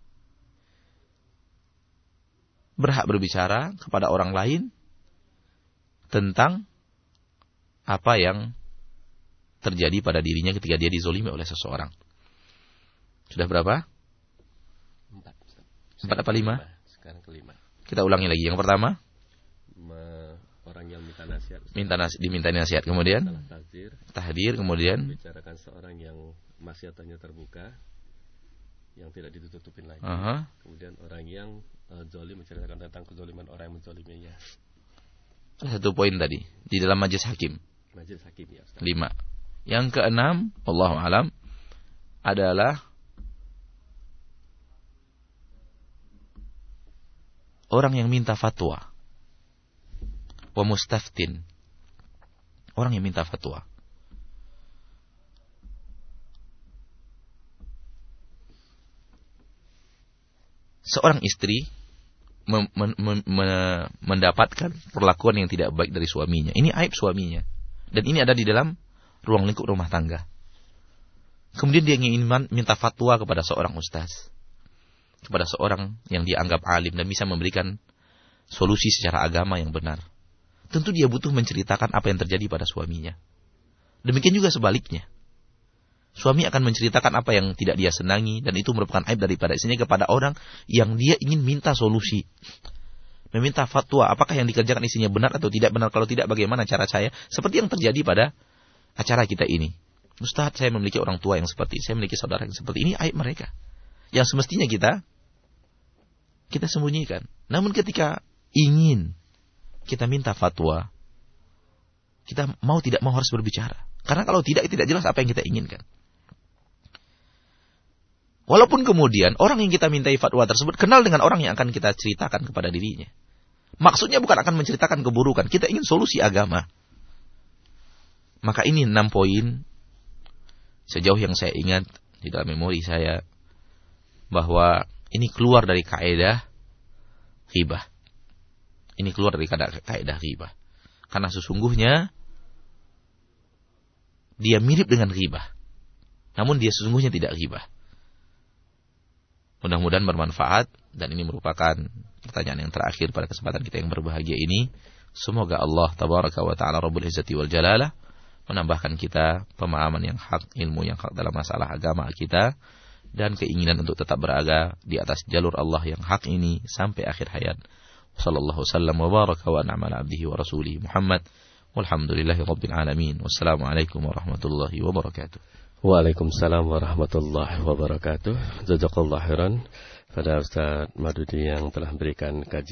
berhak berbicara kepada orang lain tentang apa yang terjadi pada dirinya ketika dia dizolimi oleh seseorang. Sudah berapa? Empat. Empat apa lima? Sekarang kelima. Kita ulangi lagi. Yang pertama? Me, orang yang minta nasihat. Minta nasihat, diminta nasihat. Kemudian? Tahdir. Tahdir. Kemudian? Bicarakan seorang yang maksiatannya terbuka. Yang tidak ditutupin lagi. Uh-huh. Kemudian orang yang uh, zalim menceritakan tentang kezaliman orang yang menzaliminya. Ada satu poin tadi. Di dalam majlis hakim. Majlis hakim ya Ustaz. Lima. Yang keenam, wallahu alam, adalah orang yang minta fatwa. Wa mustaftin. Orang yang minta fatwa. Seorang istri mem- men- men- mendapatkan perlakuan yang tidak baik dari suaminya. Ini aib suaminya. Dan ini ada di dalam ruang lingkup rumah tangga. Kemudian dia ingin minta fatwa kepada seorang ustaz. Kepada seorang yang dia anggap alim dan bisa memberikan solusi secara agama yang benar. tentu dia butuh menceritakan apa yang terjadi pada suaminya. Demikian juga sebaliknya. Suami akan menceritakan apa yang tidak dia senangi, dan itu merupakan aib daripada istrinya kepada orang yang dia ingin minta solusi. Meminta fatwa, apakah yang dikerjakan istrinya benar atau tidak benar, kalau tidak bagaimana cara saya. Seperti yang terjadi pada acara kita ini. Ustaz, saya memiliki orang tua yang seperti, saya memiliki saudara yang seperti ini, aib mereka. Yang semestinya kita, kita sembunyikan. Namun ketika ingin kita minta fatwa, kita mau tidak mau harus berbicara. Karena kalau tidak, tidak jelas apa yang kita inginkan. Walaupun kemudian orang yang kita mintai fatwa tersebut kenal dengan orang yang akan kita ceritakan kepada dirinya. Maksudnya bukan akan menceritakan keburukan. Kita ingin solusi agama. Maka ini enam poin. Sejauh yang saya ingat di dalam memori saya. Bahwa ini keluar dari kaidah ghibah. Ini keluar dari kaidah ghibah. Karena sesungguhnya dia mirip dengan ghibah. Namun dia sesungguhnya tidak ghibah. Mudah-mudahan bermanfaat, dan ini merupakan pertanyaan yang terakhir pada kesempatan kita yang berbahagia ini. Semoga Allah Tabaraka wa Ta'ala Rabbul Izzati wal Jalalah menambahkan kita pemahaman yang hak, ilmu yang hak dalam masalah agama kita, dan keinginan untuk tetap berada di atas jalur Allah yang hak ini sampai akhir hayat. Sallallahu sallam wa baraka wa na'ma ala abdihi wa rasulihi Muhammad. Walhamdulillahi rabbil alamin. Wassalamualaikum warahmatullahi wabarakatuh. Waalaikumsalam warahmatullahi wabarakatuh. Jazakallahu khairan pada Ustaz Madudi yang telah memberikan kajian